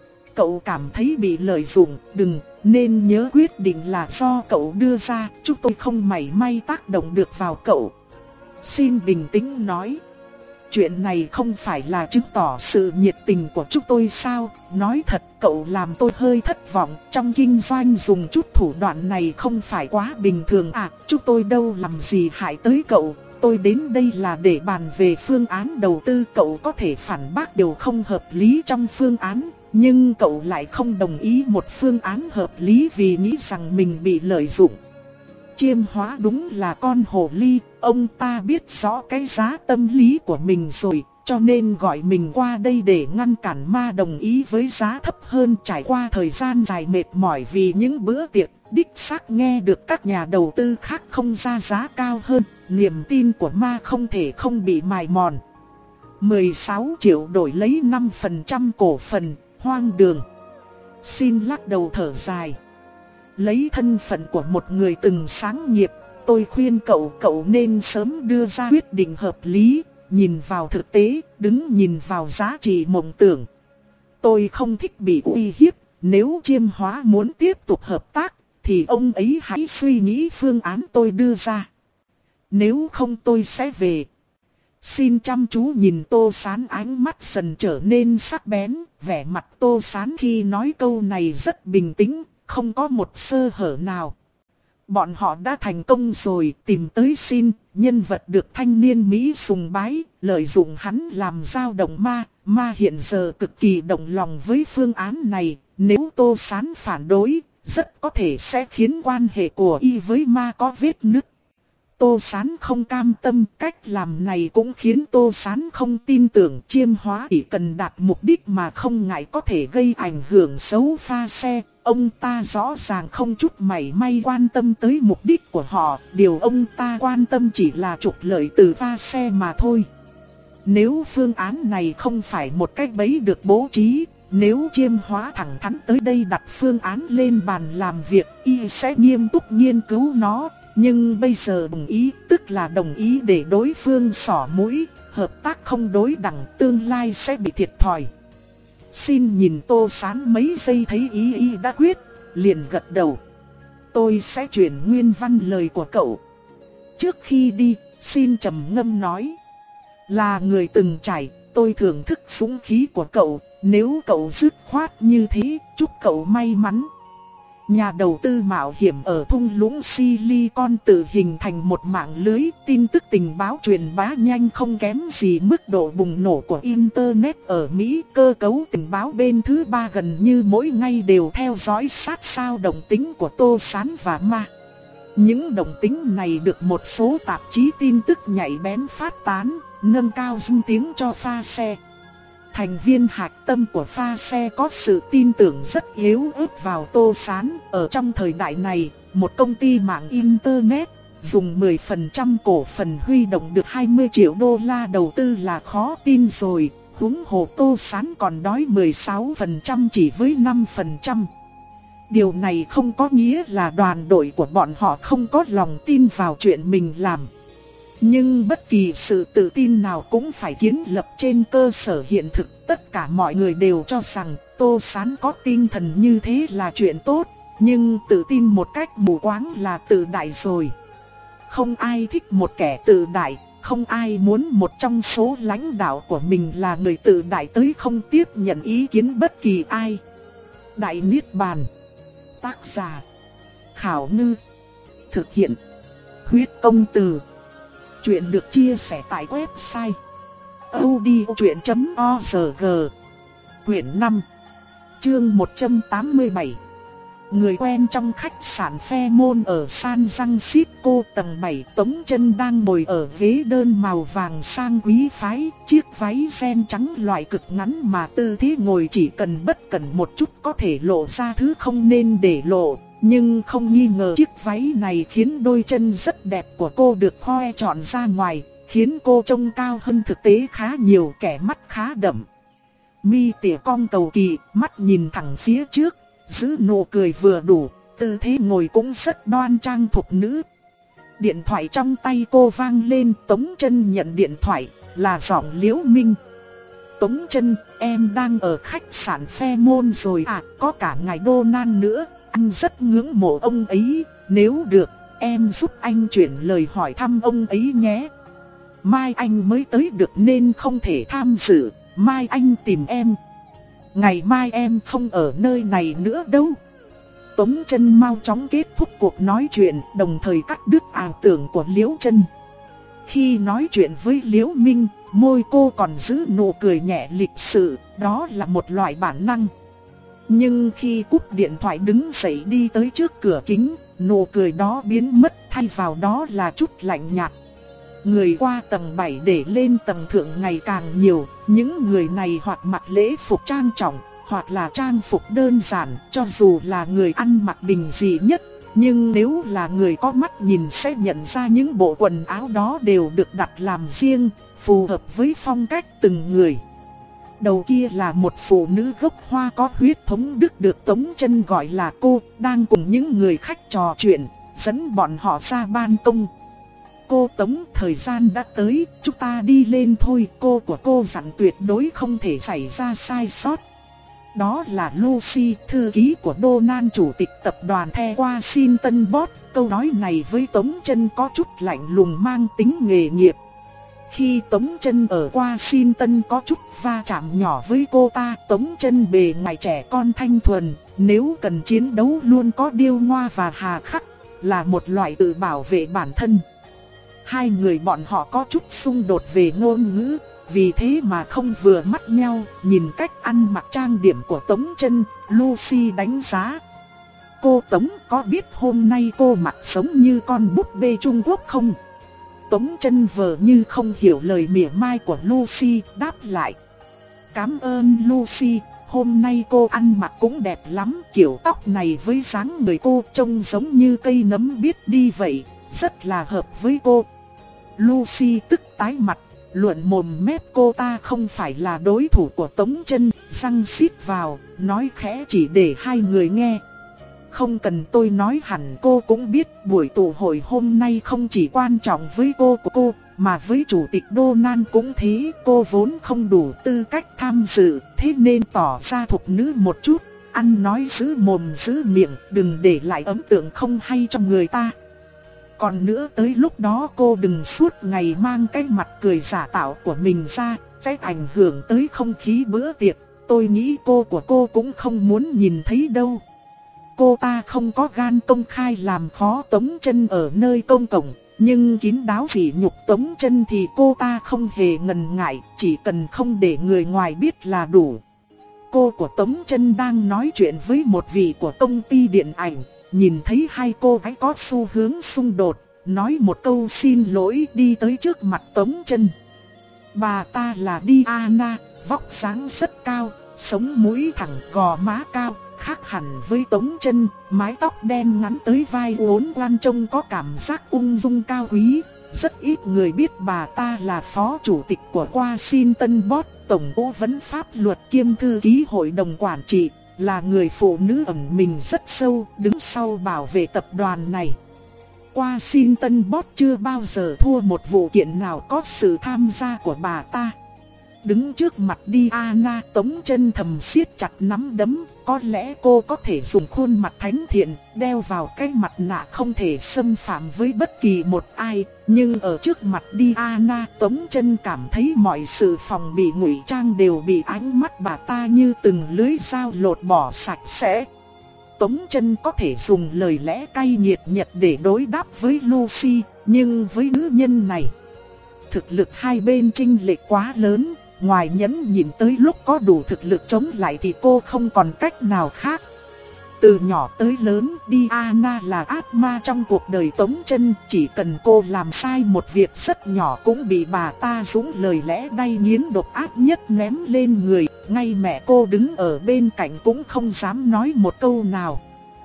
Cậu cảm thấy bị lợi dụng, đừng, nên nhớ quyết định là do cậu đưa ra, chúng tôi không mảy may tác động được vào cậu. Shin bình tĩnh nói. chuyện này không phải là chứng tỏ sự nhiệt tình của chúng tôi sao? Nói thật cậu làm tôi hơi thất vọng, trong kinh doanh dùng chút thủ đoạn này không phải quá bình thường à? Chúng tôi đâu làm gì hại tới cậu, tôi đến đây là để bàn về phương án đầu tư. Cậu có thể phản bác điều không hợp lý trong phương án, nhưng cậu lại không đồng ý một phương án hợp lý vì nghĩ rằng mình bị lợi dụng. Chiêm Hóa đúng là con hồ ly, ông ta biết rõ cái giá tâm lý của mình rồi, cho nên gọi mình qua đây để ngăn cản ma đồng ý với giá thấp hơn. Trải qua thời gian dài mệt mỏi vì những bữa tiệc, đích xác nghe được các nhà đầu tư khác không ra giá cao hơn, niềm tin của ma không thể không bị mài mòn. mười sáu triệu đổi lấy năm phần trăm cổ phần, hoang đường. Xin lắc đầu thở dài. Lấy thân phận của một người từng sáng nghiệp, tôi khuyên cậu cậu nên sớm đưa ra quyết định hợp lý, nhìn vào thực tế, đứng nhìn vào giá trị mộng tưởng. Tôi không thích bị uy hiếp, nếu Chiêm Hóa muốn tiếp tục hợp tác, thì ông ấy hãy suy nghĩ phương án tôi đưa ra. Nếu không tôi sẽ về. Xin chăm chú nhìn Tô Sán, ánh mắt dần trở nên sắc bén, vẻ mặt Tô Sán khi nói câu này rất bình tĩnh, không có một sơ hở nào. Bọn họ đã thành công rồi, tìm tới Xin, nhân vật được thanh niên Mỹ sùng bái, lợi dụng hắn làm dao động ma. Ma hiện giờ cực kỳ động lòng với phương án này, nếu Tô Sán phản đối, rất có thể sẽ khiến quan hệ của y với ma có vết nứt. Tô Sán không cam tâm, cách làm này cũng khiến Tô Sán không tin tưởng Chiêm Hóa chỉ cần đạt mục đích mà không ngại có thể gây ảnh hưởng xấu pha xe. Ông ta rõ ràng không chút mảy may quan tâm tới mục đích của họ, điều ông ta quan tâm chỉ là trục lợi từ pha xe mà thôi. Nếu phương án này không phải một cách bẫy được bố trí, nếu Chiêm Hóa thẳng thắn tới đây đặt phương án lên bàn làm việc, y sẽ nghiêm túc nghiên cứu nó. Nhưng bây giờ đồng ý tức là đồng ý để đối phương xỏ mũi, hợp tác không đối đẳng, tương lai sẽ bị thiệt thòi. Xin nhìn Tô Sán mấy giây thấy ý y đã quyết, liền gật đầu. Tôi sẽ chuyển nguyên văn lời của cậu. Trước khi đi, Xin trầm ngâm nói. Là người từng trải, tôi thưởng thức dũng khí của cậu, nếu cậu dứt khoát như thế, chúc cậu may mắn. Nhà đầu tư mạo hiểm ở thung lũng Silicon tự hình thành một mạng lưới, tin tức tình báo truyền bá nhanh không kém gì mức độ bùng nổ của Internet ở Mỹ. Cơ cấu tình báo bên thứ ba gần như mỗi ngày đều theo dõi sát sao động tĩnh của Tô Sán và ma. Những động tĩnh này được một số tạp chí tin tức nhạy bén phát tán, nâng cao danh tiếng cho pha xe. Thành viên hạch tâm của pha xe có sự tin tưởng rất yếu ớt vào Tô Sán. Ở trong thời đại này, một công ty mạng Internet dùng mười phần trăm cổ phần huy động được hai mươi triệu đô la đầu tư là khó tin rồi. Huống hồ Tô Sán còn đói mười sáu phần trăm chỉ với năm phần trăm. Điều này không có nghĩa là đoàn đội của bọn họ không có lòng tin vào chuyện mình làm. Nhưng bất kỳ sự tự tin nào cũng phải kiến lập trên cơ sở hiện thực. Tất cả mọi người đều cho rằng Tô Sán có tinh thần như thế là chuyện tốt, nhưng tự tin một cách mù quáng là tự đại rồi. Không ai thích một kẻ tự đại, không ai muốn một trong số lãnh đạo của mình là người tự đại tới không tiếp nhận ý kiến bất kỳ ai. Đại Niết Bàn. Tác giả Khảo Ngư. Thực hiện Huyết Công Từ. Chuyện được chia sẻ tại website audiochuyện chấm org. Quyển năm, chương một trăm tám mươi bảy. Người quen trong khách sạn Fairmont ở San Francisco tầng bảy. Tống Chân đang ngồi ở ghế đơn màu vàng sang quý phái, chiếc váy ren trắng loại cực ngắn mà tư thế ngồi chỉ cần bất cẩn một chút có thể lộ ra thứ không nên để lộ. Nhưng không nghi ngờ chiếc váy này khiến đôi chân rất đẹp của cô được hoe trọn ra ngoài, khiến cô trông cao hơn thực tế khá nhiều, kẻ mắt khá đậm. Mi tỉa cong cầu kỳ, mắt nhìn thẳng phía trước, giữ nụ cười vừa đủ, tư thế ngồi cũng rất đoan trang thục nữ. Điện thoại trong tay cô vang lên, Tống Chân nhận điện thoại, là giọng Liễu Minh. Tống Chân, em đang ở khách sạn Fairmont rồi à, có cả ngài Donald nữa. Anh rất ngưỡng mộ ông ấy, nếu được, em giúp anh chuyển lời hỏi thăm ông ấy nhé. mai anh mới tới được nên không thể tham dự, mai anh tìm em. Ngày mai em không ở nơi này nữa đâu. Tống Chân mau chóng kết thúc cuộc nói chuyện, đồng thời cắt đứt ảo tưởng của Liễu Chân. Khi nói chuyện với Liễu Minh, môi cô còn giữ nụ cười nhẹ lịch sự, đó là một loại bản năng. Nhưng khi cúp điện thoại đứng dậy đi tới trước cửa kính, nụ cười đó biến mất, thay vào đó là chút lạnh nhạt. Người qua tầng bảy để lên tầng thượng ngày càng nhiều, những người này hoặc mặc lễ phục trang trọng, hoặc là trang phục đơn giản, cho dù là người ăn mặc bình dị nhất. Nhưng nếu là người có mắt nhìn sẽ nhận ra những bộ quần áo đó đều được đặt làm riêng, phù hợp với phong cách từng người. Đầu kia là một phụ nữ gốc Hoa có huyết thống Đức được Tống Chân gọi là cô, đang cùng những người khách trò chuyện, dẫn bọn họ ra ban công. Cô Tống, thời gian đã tới, chúng ta đi lên thôi. Cô của cô dặn tuyệt đối không thể xảy ra sai sót. Đó là Lucy, thư ký của Donald, chủ tịch tập đoàn The Washington Post. Câu nói này với Tống Chân có chút lạnh lùng mang tính nghề nghiệp. Khi Tống Chân ở Washington có chút va chạm nhỏ với cô ta, Tống Chân bề ngoài trẻ con thanh thuần, nếu cần chiến đấu luôn có điêu ngoa và hà khắc, là một loại tự bảo vệ bản thân. Hai người bọn họ có chút xung đột về ngôn ngữ, vì thế mà không vừa mắt nhau. Nhìn cách ăn mặc trang điểm của Tống Chân, Lucy đánh giá: cô Tống, có biết hôm nay cô mặc giống như con búp bê Trung Quốc không? Tống Chân vờ như không hiểu lời mỉa mai của Lucy, đáp lại: cảm ơn Lucy, hôm nay cô ăn mặc cũng đẹp lắm. Kiểu tóc này với dáng người cô trông giống như cây nấm biết đi vậy, rất là hợp với cô. Lucy tức tái mặt, luận mồm mép cô ta không phải là đối thủ của Tống Chân, răng xít vào, nói khẽ chỉ để hai người nghe: không cần tôi nói hẳn cô cũng biết buổi tụ hội hôm nay không chỉ quan trọng với cô của cô, mà với chủ tịch Donald cũng thế. Cô vốn không đủ tư cách tham dự, thế nên tỏ ra thục nữ một chút, ăn nói giữ mồm giữ miệng, đừng để lại ấn tượng không hay cho người ta. Còn nữa, tới lúc đó cô đừng suốt ngày mang cái mặt cười giả tạo của mình ra, sẽ ảnh hưởng tới không khí bữa tiệc. Tôi nghĩ cô của cô cũng không muốn nhìn thấy đâu. Cô ta không có gan công khai làm khó Tống Chân ở nơi công cộng, nhưng kín đáo sỉ nhục Tống Chân thì cô ta không hề ngần ngại, chỉ cần không để người ngoài biết là đủ. Cô của Tống Chân đang nói chuyện với một vị của công ty điện ảnh, nhìn thấy hai cô gái có xu hướng xung đột, nói một câu xin lỗi đi tới trước mặt Tống Chân. Bà ta là Diana, vóc dáng rất cao, sống mũi thẳng, gò má cao, khác hẳn với Tống Chân, mái tóc đen ngắn tới vai uốn quan trông có cảm giác ung dung cao quý. Rất ít người biết bà ta là phó chủ tịch của Washington Post, tổng cố vấn pháp luật kiêm thư ký hội đồng quản trị, là người phụ nữ ẩn mình rất sâu, đứng sau bảo vệ tập đoàn này. Washington Post chưa bao giờ thua một vụ kiện nào có sự tham gia của bà ta. Đứng trước mặt Diana, Tống Chân thầm siết chặt nắm đấm. Có lẽ cô có thể dùng khuôn mặt thánh thiện, đeo vào cái mặt nạ không thể xâm phạm với bất kỳ một ai. Nhưng ở trước mặt Diana, Tống Chân cảm thấy mọi sự phòng bị ngụy trang đều bị ánh mắt bà ta như từng lưới dao lột bỏ sạch sẽ. Tống Chân có thể dùng lời lẽ cay nghiệt nhật để đối đáp với Lucy, nhưng với nữ nhân này, thực lực hai bên chênh lệch quá lớn. Ngoài nhẫn nhịn tới lúc có đủ thực lực chống lại thì cô không còn cách nào khác. Từ nhỏ tới lớn, Diana là ác ma trong cuộc đời Tống Chân. Chỉ cần cô làm sai một việc rất nhỏ cũng bị bà ta dũng lời lẽ đay nghiến độc ác nhất ném lên người. Ngay mẹ cô đứng ở bên cạnh cũng không dám nói một câu nào.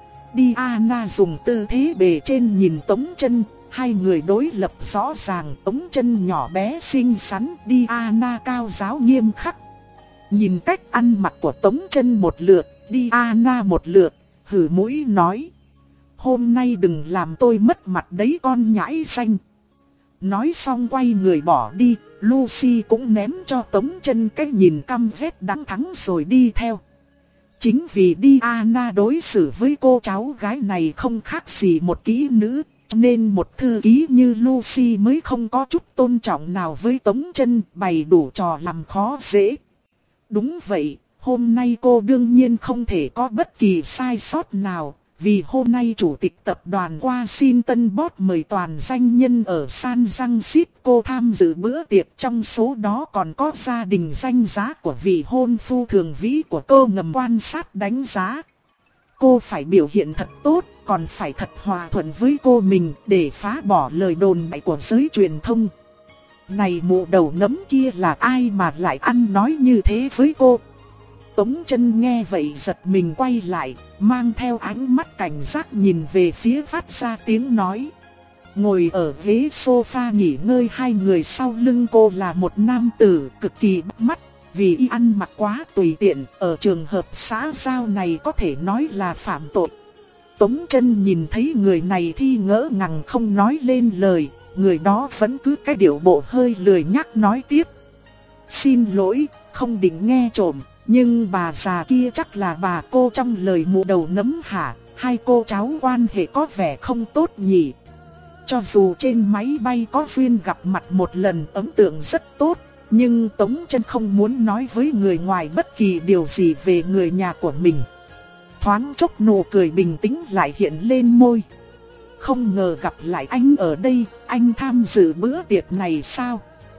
Diana dùng tư thế bề trên nhìn Tống Chân. Hai người đối lập rõ ràng, Tống Chân nhỏ bé xinh xắn, Diana cao giáo nghiêm khắc. Nhìn cách ăn mặc của Tống Chân một lượt, Diana một lượt, hừ mũi nói: hôm nay đừng làm tôi mất mặt đấy con nhãi xanh. Nói xong quay người bỏ đi, Lucy cũng ném cho Tống Chân cái nhìn căm ghét đắng thắng rồi đi theo. Chính vì Diana đối xử với cô cháu gái này không khác gì một kỹ nữ, Nên một thư ký như Lucy mới không có chút tôn trọng nào với Tống Chân, bày đủ trò làm khó dễ. Đúng vậy, hôm nay cô đương nhiên không thể có bất kỳ sai sót nào. Vì hôm nay chủ tịch tập đoàn Washington Post mời toàn danh nhân ở San Francisco tham dự bữa tiệc, trong số đó còn có gia đình danh giá của vị hôn phu thường vĩ của cô ngầm quan sát đánh giá. Cô phải biểu hiện thật tốt, còn phải thật hòa thuận với cô mình để phá bỏ lời đồn bậy của giới truyền thông. Này mụ đầu nấm kia là ai mà lại ăn nói như thế với cô? Tống Chân nghe vậy giật mình quay lại, mang theo ánh mắt cảnh giác nhìn về phía phát ra tiếng nói. Ngồi ở ghế sofa nghỉ ngơi hai người sau lưng cô là một nam tử cực kỳ bắt mắt, vì y ăn mặc quá tùy tiện, ở trường hợp xã giao này có thể nói là phạm tội. Tống Chân nhìn thấy người này thì ngỡ ngàng không nói lên lời, người đó vẫn cứ cái điệu bộ hơi lười nhắc nói tiếp. Xin lỗi, không định nghe trộm. Nhưng bà già kia chắc là bà cô trong lời mụ đầu nấm hả? Hai cô cháu quan hệ có vẻ không tốt nhỉ? Cho dù trên máy bay có duyên gặp mặt một lần ấn tượng rất tốt, nhưng Tống Chân không muốn nói với người ngoài bất kỳ điều gì về người nhà của mình. Thoáng chốc nụ cười bình tĩnh lại hiện lên môi. Không ngờ gặp lại anh ở đây, anh tham dự bữa tiệc này sao?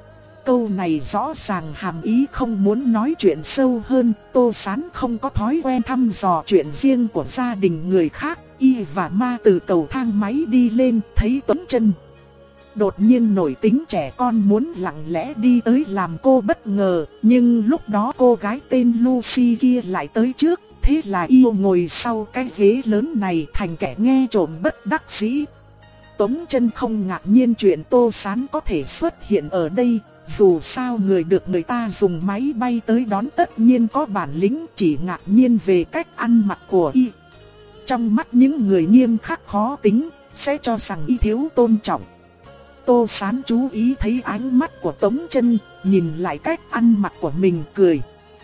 Câu này rõ ràng hàm ý không muốn nói chuyện sâu hơn. Tô Sán không có thói quen thăm dò chuyện riêng của gia đình người khác. Y và Ma từ cầu thang máy đi lên, thấy Tống Chân đột nhiên nổi tính trẻ con muốn lặng lẽ đi tới làm cô bất ngờ. Nhưng lúc đó cô gái tên Lucy kia lại tới trước. Thế là y ngồi sau cái ghế lớn này thành kẻ nghe trộm bất đắc dĩ. Tống Chân không ngạc nhiên chuyện Tô Sán có thể xuất hiện ở đây. Dù sao người được người ta dùng máy bay tới đón tất nhiên có bản lĩnh, chỉ ngạc nhiên về cách ăn mặc của y. Trong mắt những người nghiêm khắc khó tính, sẽ cho rằng y thiếu tôn trọng. Tô Sán chú ý thấy ánh mắt của Tống Chân, nhìn lại cách ăn mặc của mình cười.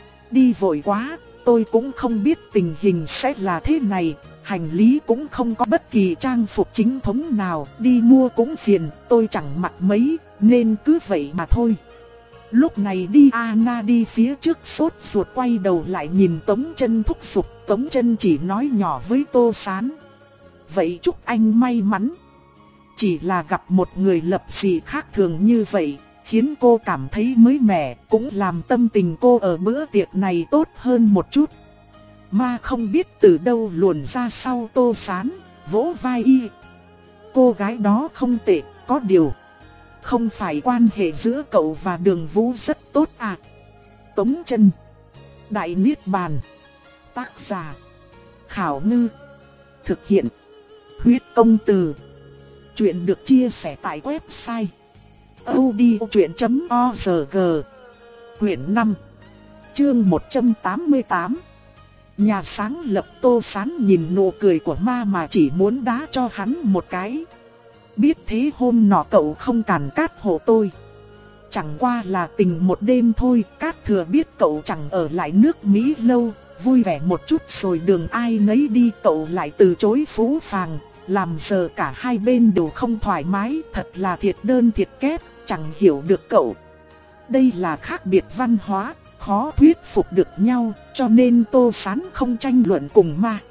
Đi vội quá, tôi cũng không biết tình hình sẽ là thế này. Hành lý cũng không có bất kỳ trang phục chính thống nào, đi mua cũng phiền, tôi chẳng mặc mấy, nên cứ vậy mà thôi. Lúc này đi Anna đi phía trước sốt ruột quay đầu lại nhìn Tống Chân thúc giục. Tống Chân chỉ nói nhỏ với Tô Sán. Vậy chúc anh may mắn. Chỉ là gặp một người lập dị khác thường như vậy, khiến cô cảm thấy mới mẻ, cũng làm tâm tình cô ở bữa tiệc này tốt hơn một chút. Ma không biết từ đâu luồn ra sau Tô Sán, vỗ vai y. Cô gái đó không tệ, có điều không phải quan hệ giữa cậu và Đường Vũ rất tốt à? Tống Chân. Đại Niết Bàn. Tác giả Khảo Ngư. Thực hiện Huyết Công Từ. Chuyện được chia sẻ tại website audiochuyện chấm org. Quyển năm, chương một trăm tám mươi tám. Nhà sáng lập. Tô Sán nhìn nụ cười của Ma mà chỉ muốn đá cho hắn một cái. Biết thế hôm nọ cậu không cản cát hộ tôi. Chẳng qua là tình một đêm thôi. Cát Thừa biết cậu chẳng ở lại nước Mỹ lâu, vui vẻ một chút rồi đường ai nấy đi, cậu lại từ chối phũ phàng, làm giờ cả hai bên đều không thoải mái. Thật là thiệt đơn thiệt kép, chẳng hiểu được cậu. Đây là khác biệt văn hóa, khó thuyết phục được nhau, cho nên Tô Sán không tranh luận cùng Ma.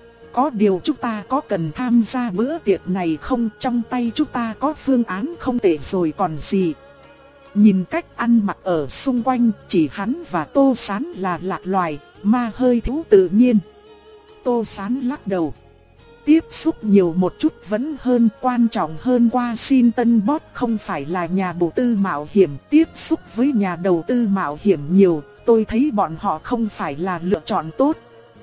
Có điều chúng ta có cần tham gia bữa tiệc này không? Trong tay chúng ta có phương án không tệ rồi còn gì. Nhìn cách ăn mặc ở xung quanh, chỉ hắn và Tô Sán là lạc loài, Ma hơi thiếu tự nhiên. Tô Sán lắc đầu. Tiếp xúc nhiều một chút vẫn hơn, quan trọng hơn Washington Post không phải là nhà đầu tư mạo hiểm. Tiếp xúc với nhà đầu tư mạo hiểm nhiều, tôi thấy bọn họ không phải là lựa chọn tốt.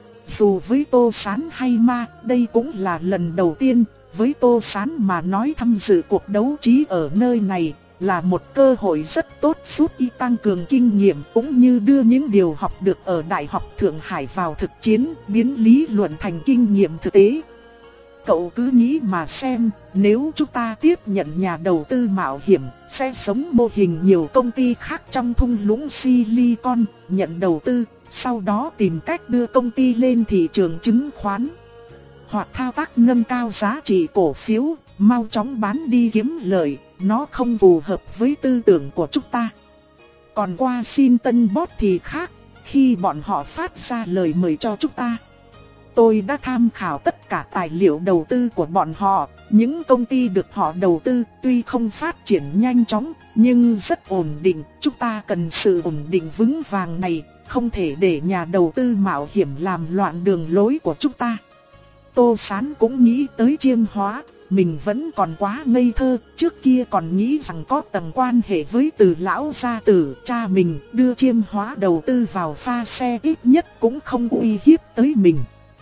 Dù với Tô Sán hay Ma, đây cũng là lần đầu tiên. Với Tô Sán mà nói tham dự cuộc đấu trí ở nơi này là một cơ hội rất tốt giúp y tăng cường kinh nghiệm, cũng như đưa những điều học được ở Đại học Thượng Hải vào thực chiến, biến lý luận thành kinh nghiệm thực tế. Cậu cứ nghĩ mà xem, nếu chúng ta tiếp nhận nhà đầu tư mạo hiểm, sẽ giống mô hình nhiều công ty khác trong thung lũng Silicon, nhận đầu tư, sau đó tìm cách đưa công ty lên thị trường chứng khoán, hoặc thao tác nâng cao giá trị cổ phiếu, mau chóng bán đi kiếm lợi, nó không phù hợp với tư tưởng của chúng ta. Còn Washington Post thì khác, khi bọn họ phát ra lời mời cho chúng ta, tôi đã tham khảo tất cả tài liệu đầu tư của bọn họ. Những công ty được họ đầu tư tuy không phát triển nhanh chóng, nhưng rất ổn định. Chúng ta cần sự ổn định vững vàng này, không thể để nhà đầu tư mạo hiểm làm loạn đường lối của chúng ta. Tô Sán cũng nghĩ tới Chiêm Hóa, mình vẫn còn quá ngây thơ, trước kia còn nghĩ rằng có tầng quan hệ với Từ lão gia tử, cha mình, đưa Chiêm Hóa đầu tư vào pha xe ít nhất cũng không uy hiếp tới mình.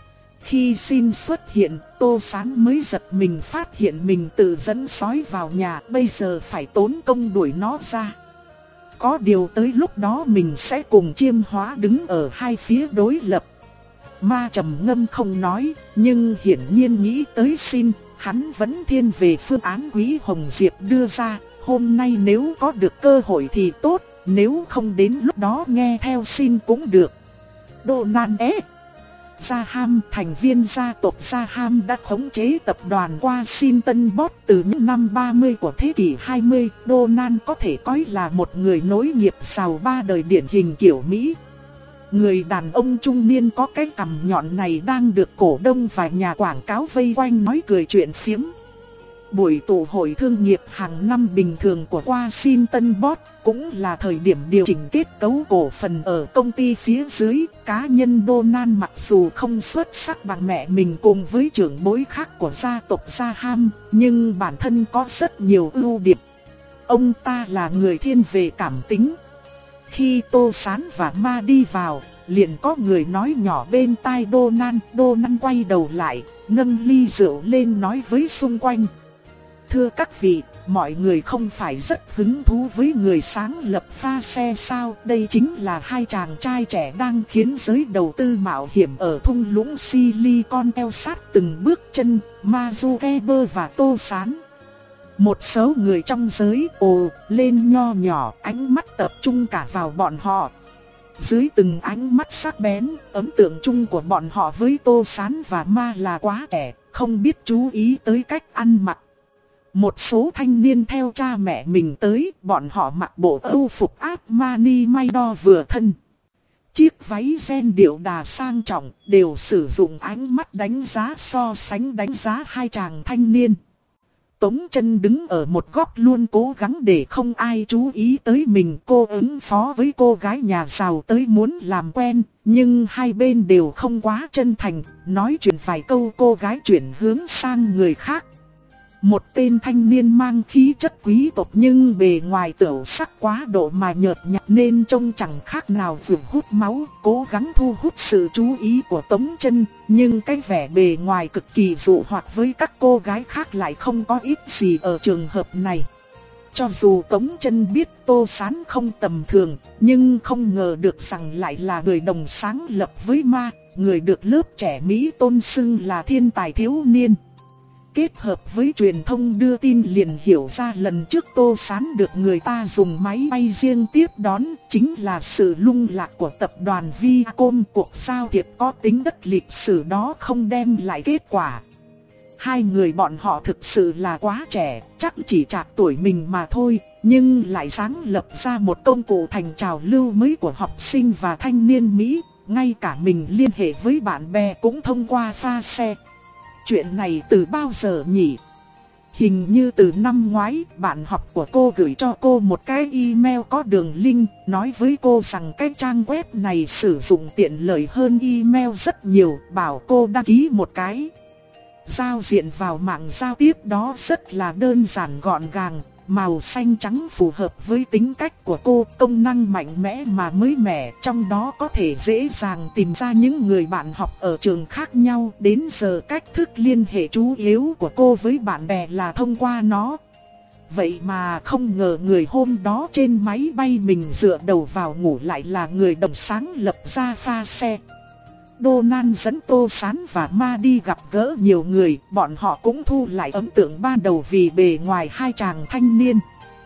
Khi Xin xuất hiện, Tô Sán mới giật mình phát hiện mình tự dẫn sói vào nhà, bây giờ phải tốn công đuổi nó ra. Có điều tới lúc đó mình sẽ cùng Chiêm Hóa đứng ở hai phía đối lập. Ma trầm ngâm không nói, nhưng hiển nhiên nghĩ tới Xin, hắn vẫn thiên về phương án Quý Hồng Diệp đưa ra. Hôm nay nếu có được cơ hội thì tốt, nếu không đến lúc đó nghe theo Xin cũng được. Donald E. Graham, thành viên gia tộc Graham đã khống chế tập đoàn Washington Post từ những năm ba mươi của thế kỷ hai mươi. Donald có thể coi là một người nối nghiệp giàu ba đời điển hình kiểu Mỹ. Người đàn ông trung niên có cái cằm nhọn này đang được cổ đông và nhà quảng cáo vây quanh nói cười chuyện phiếm. Buổi tụ hội thương nghiệp hàng năm bình thường của Washington Post cũng là thời điểm điều chỉnh kết cấu cổ phần ở công ty phía dưới. Cá nhân Donald mặc dù không xuất sắc bằng mẹ mình cùng với trưởng bối khác của gia tộc Graham, nhưng bản thân có rất nhiều ưu điểm. Ông ta là người thiên về cảm tính. Khi Tô Sán và Ma đi vào, liền có người nói nhỏ bên tai Donald. Donald quay đầu lại, nâng ly rượu lên nói với xung quanh: thưa các vị, mọi người không phải rất hứng thú với người sáng lập pha xe sao? Đây chính là hai chàng trai trẻ đang khiến giới đầu tư mạo hiểm ở thung lũng Silicon theo sát từng bước chân, Mark Zuckerberg và Tô Sán. Một số người trong giới ồ lên nho nhỏ, ánh mắt tập trung cả vào bọn họ. Dưới từng ánh mắt sắc bén, ấn tượng chung của bọn họ với Tô Sán và Ma là quá trẻ, không biết chú ý tới cách ăn mặc. Một số thanh niên theo cha mẹ mình tới, bọn họ mặc bộ âu phục Armani may đo vừa thân. Chiếc váy ren điệu đà sang trọng, đều sử dụng ánh mắt đánh giá so sánh đánh giá hai chàng thanh niên. Tống Chân đứng ở một góc luôn cố gắng để không ai chú ý tới mình. Cô ứng phó với cô gái nhà giàu tới muốn làm quen, nhưng hai bên đều không quá chân thành. Nói chuyện vài câu cô gái chuyển hướng sang người khác. Một tên thanh niên mang khí chất quý tộc nhưng bề ngoài tiểu sắc quá độ mà nhợt nhạt nên trông chẳng khác nào vừa hút máu, cố gắng thu hút sự chú ý của Tống Chân, nhưng cái vẻ bề ngoài cực kỳ dụ hoặc với các cô gái khác lại không có ít gì ở trường hợp này. Cho dù Tống Chân biết Tô Sán không tầm thường, nhưng không ngờ được rằng lại là người đồng sáng lập với Ma, người được lớp trẻ Mỹ tôn xưng là thiên tài thiếu niên. Kết hợp với truyền thông đưa tin liền hiểu ra lần trước Tô Sán được người ta dùng máy bay riêng tiếp đón chính là sự lung lạc của tập đoàn Viacom. Cuộc giao thiệp có tính đất lịch sử đó không đem lại kết quả. Hai người bọn họ thực sự là quá trẻ, chắc chỉ trạc tuổi mình mà thôi, nhưng lại sáng lập ra một công cụ thành trào lưu mới của học sinh và thanh niên Mỹ. Ngay cả mình liên hệ với bạn bè cũng thông qua pha xe. Chuyện này từ bao giờ nhỉ? Hình như từ năm ngoái, bạn học của cô gửi cho cô một cái email có đường link, nói với cô rằng cái trang web này sử dụng tiện lợi hơn email rất nhiều, bảo cô đăng ký một cái. Giao diện vào mạng giao tiếp đó rất là đơn giản gọn gàng, màu xanh trắng phù hợp với tính cách của cô, công năng mạnh mẽ mà mới mẻ, trong đó có thể dễ dàng tìm ra những người bạn học ở trường khác nhau. Đến giờ cách thức liên hệ chủ yếu của cô với bạn bè là thông qua nó. Vậy mà không ngờ người hôm đó trên máy bay mình dựa đầu vào ngủ lại là người đồng sáng lập ra pha xe. Donald dẫn Tô Sán và Ma đi gặp gỡ nhiều người, bọn họ cũng thu lại ấn tượng ban đầu vì bề ngoài hai chàng thanh niên.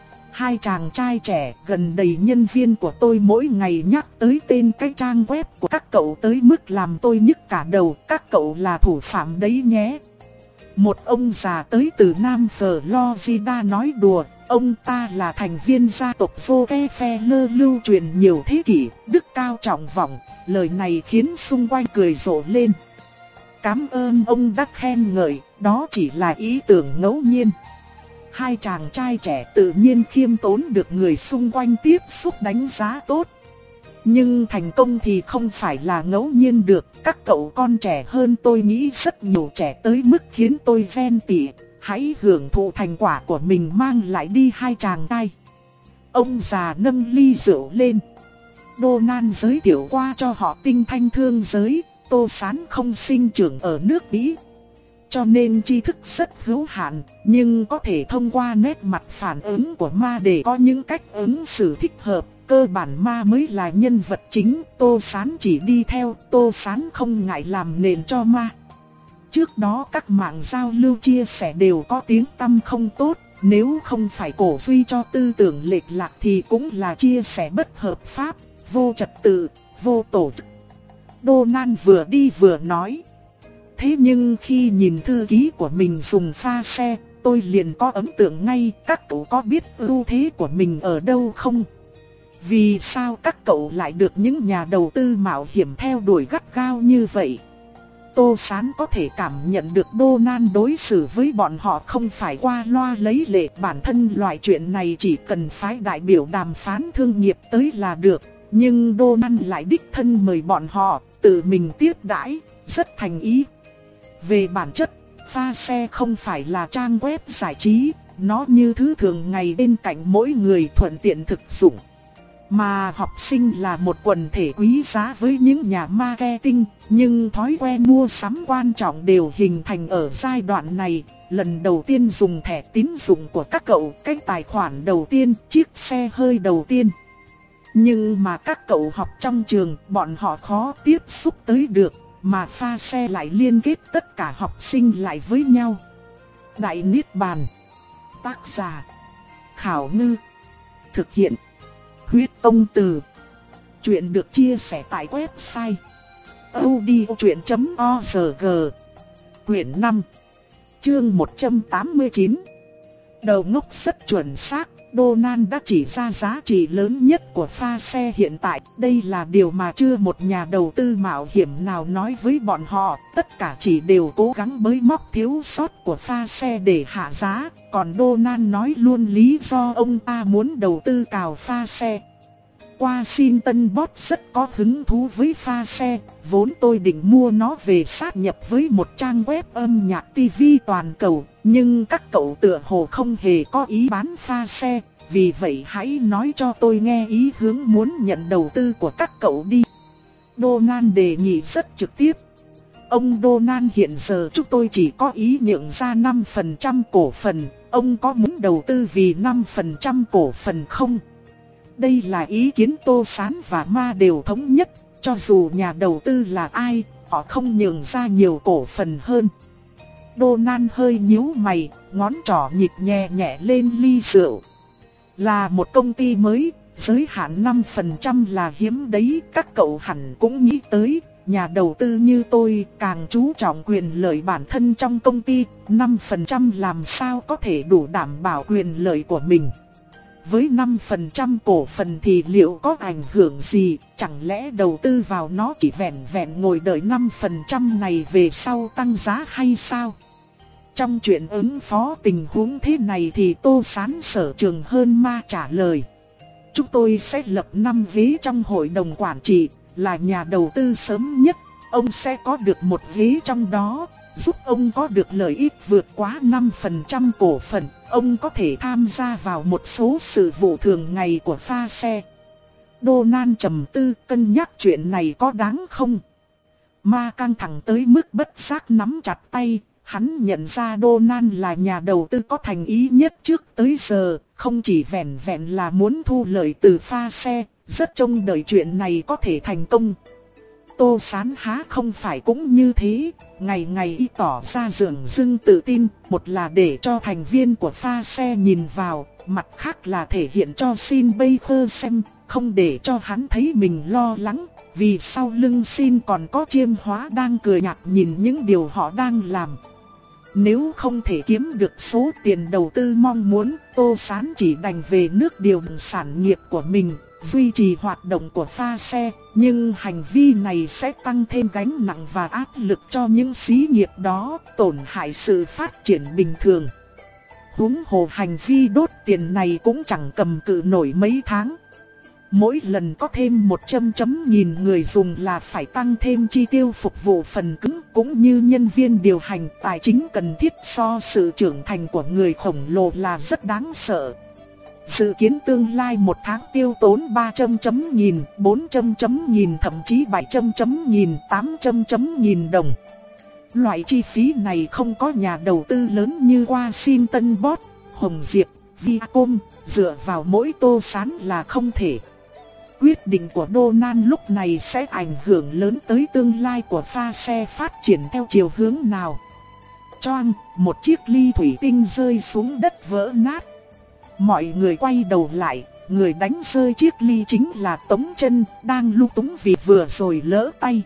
Hai chàng trai trẻ, gần đầy nhân viên của tôi mỗi ngày nhắc tới tên cái trang web của các cậu tới mức làm tôi nhức cả đầu, các cậu là thủ phạm đấy nhé. Một ông già tới từ Nam Florida nói đùa, ông ta là thành viên gia tộc Rockefeller lưu truyền nhiều thế kỷ, đức cao trọng vọng. Lời này khiến xung quanh cười rộ lên. Cảm ơn ông đã khen ngợi, đó chỉ là ý tưởng ngẫu nhiên. Hai chàng trai trẻ tự nhiên khiêm tốn được người xung quanh tiếp xúc đánh giá tốt. Nhưng thành công thì không phải là ngẫu nhiên được. Các cậu con trẻ hơn tôi nghĩ rất nhiều, trẻ tới mức khiến tôi ghen tị. Hãy hưởng thụ thành quả của mình mang lại đi hai chàng trai. Ông già nâng ly rượu lên. Donald giới thiệu qua cho họ tinh thanh thương giới. Tô Sán không sinh trưởng ở nước Mỹ, cho nên tri thức rất hữu hạn, nhưng có thể thông qua nét mặt phản ứng của ma để có những cách ứng xử thích hợp. Cơ bản ma mới là nhân vật chính, Tô Sán chỉ đi theo, Tô Sán không ngại làm nền cho ma. Trước đó các mạng giao lưu chia sẻ đều có tiếng tăm không tốt, nếu không phải cổ suy cho tư tưởng lệch lạc thì cũng là chia sẻ bất hợp pháp, vô trật tự, vô tổ chức. Donald vừa đi vừa nói. Thế nhưng khi nhìn thư ký của mình dùng pha xe, tôi liền có ấn tượng ngay. Các cậu có biết ưu thế của mình ở đâu không? Vì sao các cậu lại được những nhà đầu tư mạo hiểm theo đuổi gắt gao như vậy? Tô Sán có thể cảm nhận được Donald đối xử với bọn họ không phải qua loa lấy lệ. Bản thân loại chuyện này chỉ cần phái đại biểu đàm phán thương nghiệp tới là được. Nhưng Donald lại đích thân mời bọn họ, tự mình tiếp đãi, rất thành ý. Về bản chất, pha xe không phải là trang web giải trí, nó như thứ thường ngày bên cạnh mỗi người thuận tiện thực dụng. Mà học sinh là một quần thể quý giá với những nhà marketing, nhưng thói quen mua sắm quan trọng đều hình thành ở giai đoạn này. Lần đầu tiên dùng thẻ tín dụng của các cậu, cái tài khoản đầu tiên, chiếc xe hơi đầu tiên. Nhưng mà các cậu học trong trường, bọn họ khó tiếp xúc tới được, mà pha xe lại liên kết tất cả học sinh lại với nhau. Đại Niết Bàn. Tác giả Khảo Ngư. Thực hiện Huyết Công Từ. Chuyện được chia sẻ tại website audiochuyện chấm org. Quyển năm, chương một trăm tám mươi chín. Đầu ngốc rất chuẩn xác. Donald đã chỉ ra giá trị lớn nhất của pha xe hiện tại. Đây là điều mà chưa một nhà đầu tư mạo hiểm nào nói với bọn họ. Tất cả chỉ đều cố gắng bới móc thiếu sót của pha xe để hạ giá. Còn Donald nói luôn lý do ông ta muốn đầu tư cào pha xe. Washington Post rất có hứng thú với pha xe. Vốn tôi định mua nó về sát nhập với một trang web âm nhạc ti vi toàn cầu. Nhưng các cậu tựa hồ không hề có ý bán pha xe. Vì vậy hãy nói cho tôi nghe ý hướng muốn nhận đầu tư của các cậu đi. Donald đề nghị rất trực tiếp. Ông Donald, hiện giờ chúng tôi chỉ có ý nhượng ra năm phần trăm cổ phần. Ông có muốn đầu tư vì năm phần trăm cổ phần không? Đây là ý kiến Tô Sán và Ma đều thống nhất. Cho dù nhà đầu tư là ai, họ không nhường ra nhiều cổ phần hơn. Donald hơi nhíu mày, ngón trỏ nhịp nhẹ nhẹ lên ly rượu. Là một công ty mới, giới hạn năm phần trăm là hiếm đấy. Các cậu hẳn cũng nghĩ tới, nhà đầu tư như tôi càng chú trọng quyền lợi bản thân trong công ty. năm phần trăm làm sao có thể đủ đảm bảo quyền lợi của mình. Với năm phần trăm cổ phần thì liệu có ảnh hưởng gì? Chẳng lẽ đầu tư vào nó chỉ vẹn vẹn ngồi đợi năm phần trăm này về sau tăng giá hay sao? Trong chuyện ứng phó tình huống thế này thì Tô Sán sở trường hơn Ma trả lời. Chúng tôi sẽ lập năm ghế trong hội đồng quản trị, là nhà đầu tư sớm nhất. Ông sẽ có được một ghế trong đó, giúp ông có được lợi ích vượt quá năm phần trăm cổ phần. Ông có thể tham gia vào một số sự vụ thường ngày của pha xe. Donald trầm tư cân nhắc chuyện này có đáng không? Ma căng thẳng tới mức bất giác nắm chặt tay. Hắn nhận ra Donald là nhà đầu tư có thành ý nhất trước tới giờ. Không chỉ vẹn vẹn là muốn thu lợi từ pha xe, rất trông đợi chuyện này có thể thành công. Tô Sán há không phải cũng như thế, ngày ngày y tỏ ra dường dưng tự tin, một là để cho thành viên của pha xe nhìn vào, mặt khác là thể hiện cho Sin Baker xem, không để cho hắn thấy mình lo lắng, vì sau lưng Sin còn có chiêm hóa đang cười nhạt nhìn những điều họ đang làm. Nếu không thể kiếm được số tiền đầu tư mong muốn, Tô Sán chỉ đành về nước điều động sản nghiệp của mình, duy trì hoạt động của pha xe. Nhưng hành vi này sẽ tăng thêm gánh nặng và áp lực cho những xí nghiệp đó, tổn hại sự phát triển bình thường. Huống hồ hành vi đốt tiền này cũng chẳng cầm cự nổi mấy tháng. Mỗi lần có thêm một trăm chấm nghìn người dùng là phải tăng thêm chi tiêu phục vụ phần cứng cũng như nhân viên điều hành tài chính cần thiết, so sự trưởng thành của người khổng lồ là rất đáng sợ. Dự kiến tương lai một tháng tiêu tốn ba trăm chấm nghìn, bốn trăm chấm nghìn, thậm chí bảy trăm chấm nghìn, tám trăm chấm nghìn đồng. Loại chi phí này không có nhà đầu tư lớn như Washington Post, Hồng Diệp, Viacom, dựa vào mỗi Tô Sán là không thể. Quyết định của Donald lúc này sẽ ảnh hưởng lớn tới tương lai của pha xe phát triển theo chiều hướng nào. Choang, một chiếc ly thủy tinh rơi xuống đất vỡ nát. Mọi người quay đầu lại, người đánh rơi chiếc ly chính là Tống Chân, đang lung túng vì vừa rồi lỡ tay.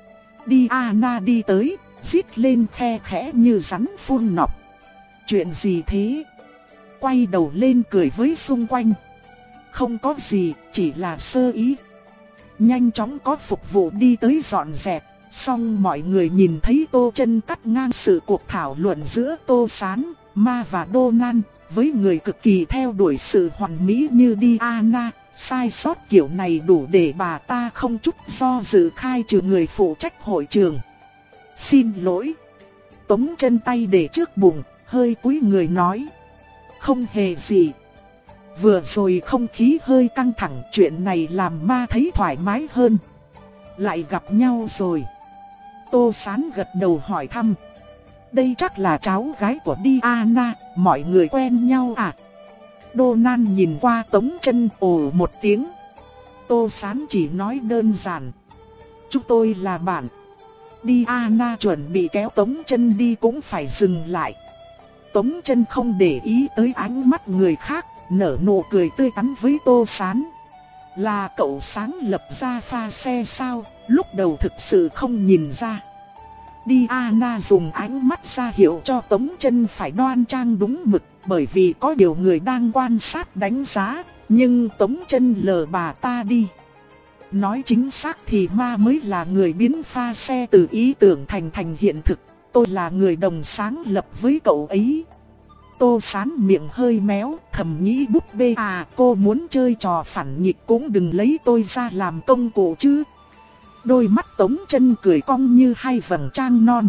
Diana đi tới, rít lên khe khẽ như rắn phun nọc. Chuyện gì thế? Quay đầu lên cười với xung quanh. Không có gì, chỉ là sơ ý. Nhanh chóng có phục vụ đi tới dọn dẹp. Xong mọi người nhìn thấy Tô Chân cắt ngang sự cuộc thảo luận giữa Tô Sán, Ma và Donald. Với người cực kỳ theo đuổi sự hoàn mỹ như Diana, sai sót kiểu này đủ để bà ta không chút do dự khai trừ người phụ trách hội trường. Xin lỗi. Tống Chân tay để trước bụng, hơi cúi người nói. Không hề gì. Vừa rồi không khí hơi căng thẳng, chuyện này làm Ma thấy thoải mái hơn. Lại gặp nhau rồi. Tô Sán gật đầu hỏi thăm. Đây chắc là cháu gái của Diana, mọi người quen nhau à? Donald nhìn qua Tống Chân ồ một tiếng. Tô Sán chỉ nói đơn giản. Chúng tôi là bạn. Diana chuẩn bị kéo Tống Chân đi cũng phải dừng lại. Tống Chân không để ý tới ánh mắt người khác, nở nụ cười tươi tắn với Tô Sán. Là cậu sáng lập ra pha xe sao? Lúc đầu thực sự không nhìn ra. Diana dùng ánh mắt ra hiệu cho Tống Chân phải đoan trang đúng mực, bởi vì có điều người đang quan sát đánh giá, nhưng Tống Chân lờ bà ta đi. Nói chính xác thì Ma mới là người biến pha xe từ ý tưởng thành thành hiện thực, tôi là người đồng sáng lập với cậu ấy. Tô Sán miệng hơi méo, thầm nghĩ búp bê à, cô muốn chơi trò phản nghịch cũng đừng lấy tôi ra làm công cụ chứ. Đôi mắt Tống Chân cười cong như hai vầng trăng non.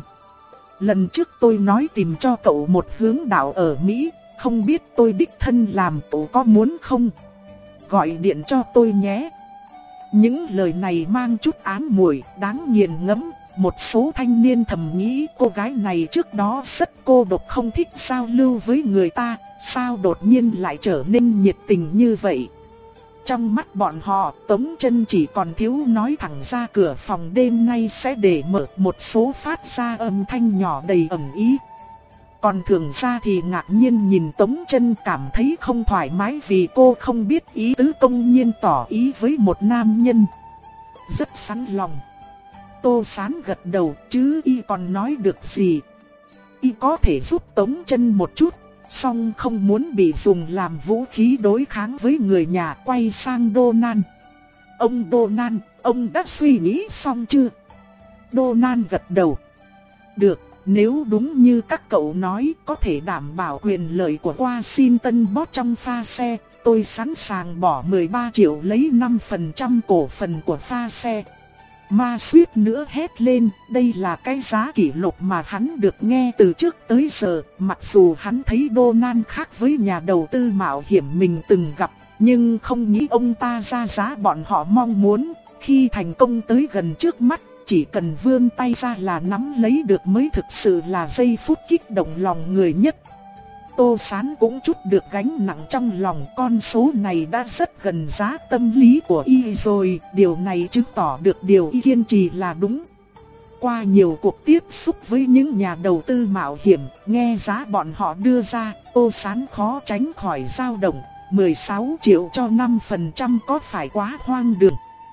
Lần trước tôi nói tìm cho cậu một hướng đạo ở Mỹ, không biết tôi đích thân làm, cậu có muốn không? Gọi điện cho tôi nhé. Những lời này mang chút ám muội, đáng nghiền ngẫm. Một số thanh niên thầm nghĩ cô gái này trước đó rất cô độc, không thích giao lưu với người ta, sao đột nhiên lại trở nên nhiệt tình như vậy. Trong mắt bọn họ, Tống Chân chỉ còn thiếu nói thẳng ra cửa phòng đêm nay sẽ để mở một số phát ra âm thanh nhỏ đầy ẩn ý. Còn thường ra thì ngạc nhiên nhìn Tống Chân cảm thấy không thoải mái vì cô không biết ý tứ công nhiên tỏ ý với một nam nhân. Rất sẵn lòng. Tô Sán gật đầu, chứ y còn nói được gì. Y có thể giúp Tống Chân một chút, song không muốn bị dùng làm vũ khí đối kháng với người nhà. Quay sang Donald. Ông Donald, ông đã suy nghĩ xong chưa? Donald gật đầu. Được, nếu đúng như các cậu nói có thể đảm bảo quyền lợi của Washington Post trong pha xe, tôi sẵn sàng bỏ mười ba triệu lấy năm phần trăm cổ phần của pha xe. Ma suýt nữa hét lên, đây là cái giá kỷ lục mà hắn được nghe từ trước tới giờ. Mặc dù hắn thấy Donald khác với nhà đầu tư mạo hiểm mình từng gặp, nhưng không nghĩ ông ta ra giá bọn họ mong muốn. Khi thành công tới gần trước mắt, chỉ cần vươn tay ra là nắm lấy được mới thực sự là giây phút kích động lòng người nhất. Tô Sán cũng chút được gánh nặng trong lòng, con số này đã rất gần giá tâm lý của y rồi, điều này chứng tỏ được điều y kiên trì là đúng. Qua nhiều cuộc tiếp xúc với những nhà đầu tư mạo hiểm, nghe giá bọn họ đưa ra, Tô Sán khó tránh khỏi dao động, mười sáu triệu cho năm phần trăm có phải quá hoang đường.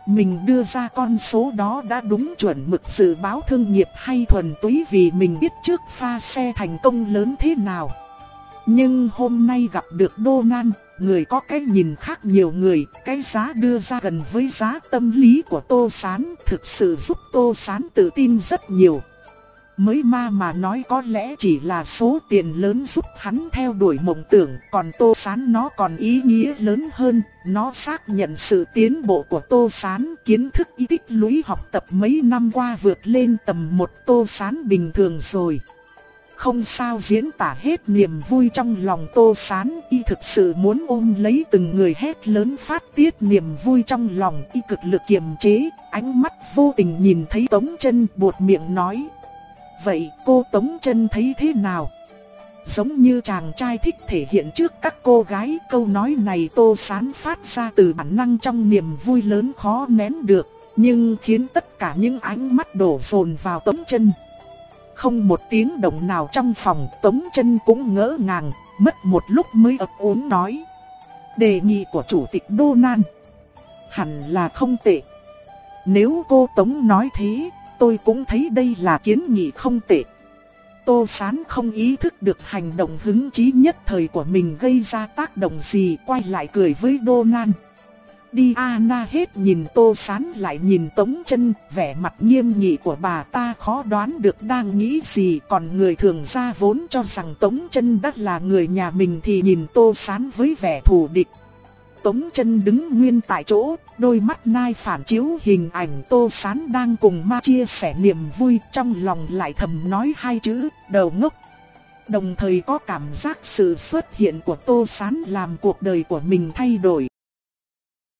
Mình đưa ra con số đó đã đúng chuẩn mực dự báo thương nghiệp hay thuần túy vì mình biết trước pha xe thành công lớn thế nào. Nhưng hôm nay gặp được Donald, người có cái nhìn khác nhiều người, cái giá đưa ra gần với giá tâm lý của Tô Sán thực sự giúp Tô Sán tự tin rất nhiều. Mới ma mà nói có lẽ chỉ là số tiền lớn giúp hắn theo đuổi mộng tưởng, còn Tô Sán nó còn ý nghĩa lớn hơn, nó xác nhận sự tiến bộ của Tô Sán, kiến thức y tích lũy học tập mấy năm qua vượt lên tầm một Tô Sán bình thường rồi. Không sao diễn tả hết niềm vui trong lòng Tô Sán, y thực sự muốn ôm lấy từng người hét lớn phát tiết niềm vui trong lòng, y cực lực kiềm chế, ánh mắt vô tình nhìn thấy Tống Chân buột miệng nói. Vậy cô Tống Chân thấy thế nào? Giống như chàng trai thích thể hiện trước các cô gái, câu nói này Tô Sán phát ra từ bản năng trong niềm vui lớn khó nén được, nhưng khiến tất cả những ánh mắt đổ dồn vào Tống Chân. Không một tiếng động nào trong phòng, Tống Chân cũng ngỡ ngàng, mất một lúc mới ấp úng nói. Đề nghị của chủ tịch Donald hẳn là không tệ. Nếu cô Tống nói thế, tôi cũng thấy đây là kiến nghị không tệ. Tô Sán không ý thức được hành động hứng chí nhất thời của mình gây ra tác động gì, quay lại cười với Donald. Diana hết nhìn Tô Sán lại nhìn Tống Chân, vẻ mặt nghiêm nghị của bà ta khó đoán được đang nghĩ gì, còn người thường ra vốn cho rằng Tống Chân đã là người nhà mình thì nhìn Tô Sán với vẻ thù địch. Tống Chân đứng nguyên tại chỗ, đôi mắt nai phản chiếu hình ảnh Tô Sán đang cùng ma chia sẻ niềm vui, trong lòng lại thầm nói hai chữ, đầu ngốc. Đồng thời có cảm giác sự xuất hiện của Tô Sán làm cuộc đời của mình thay đổi.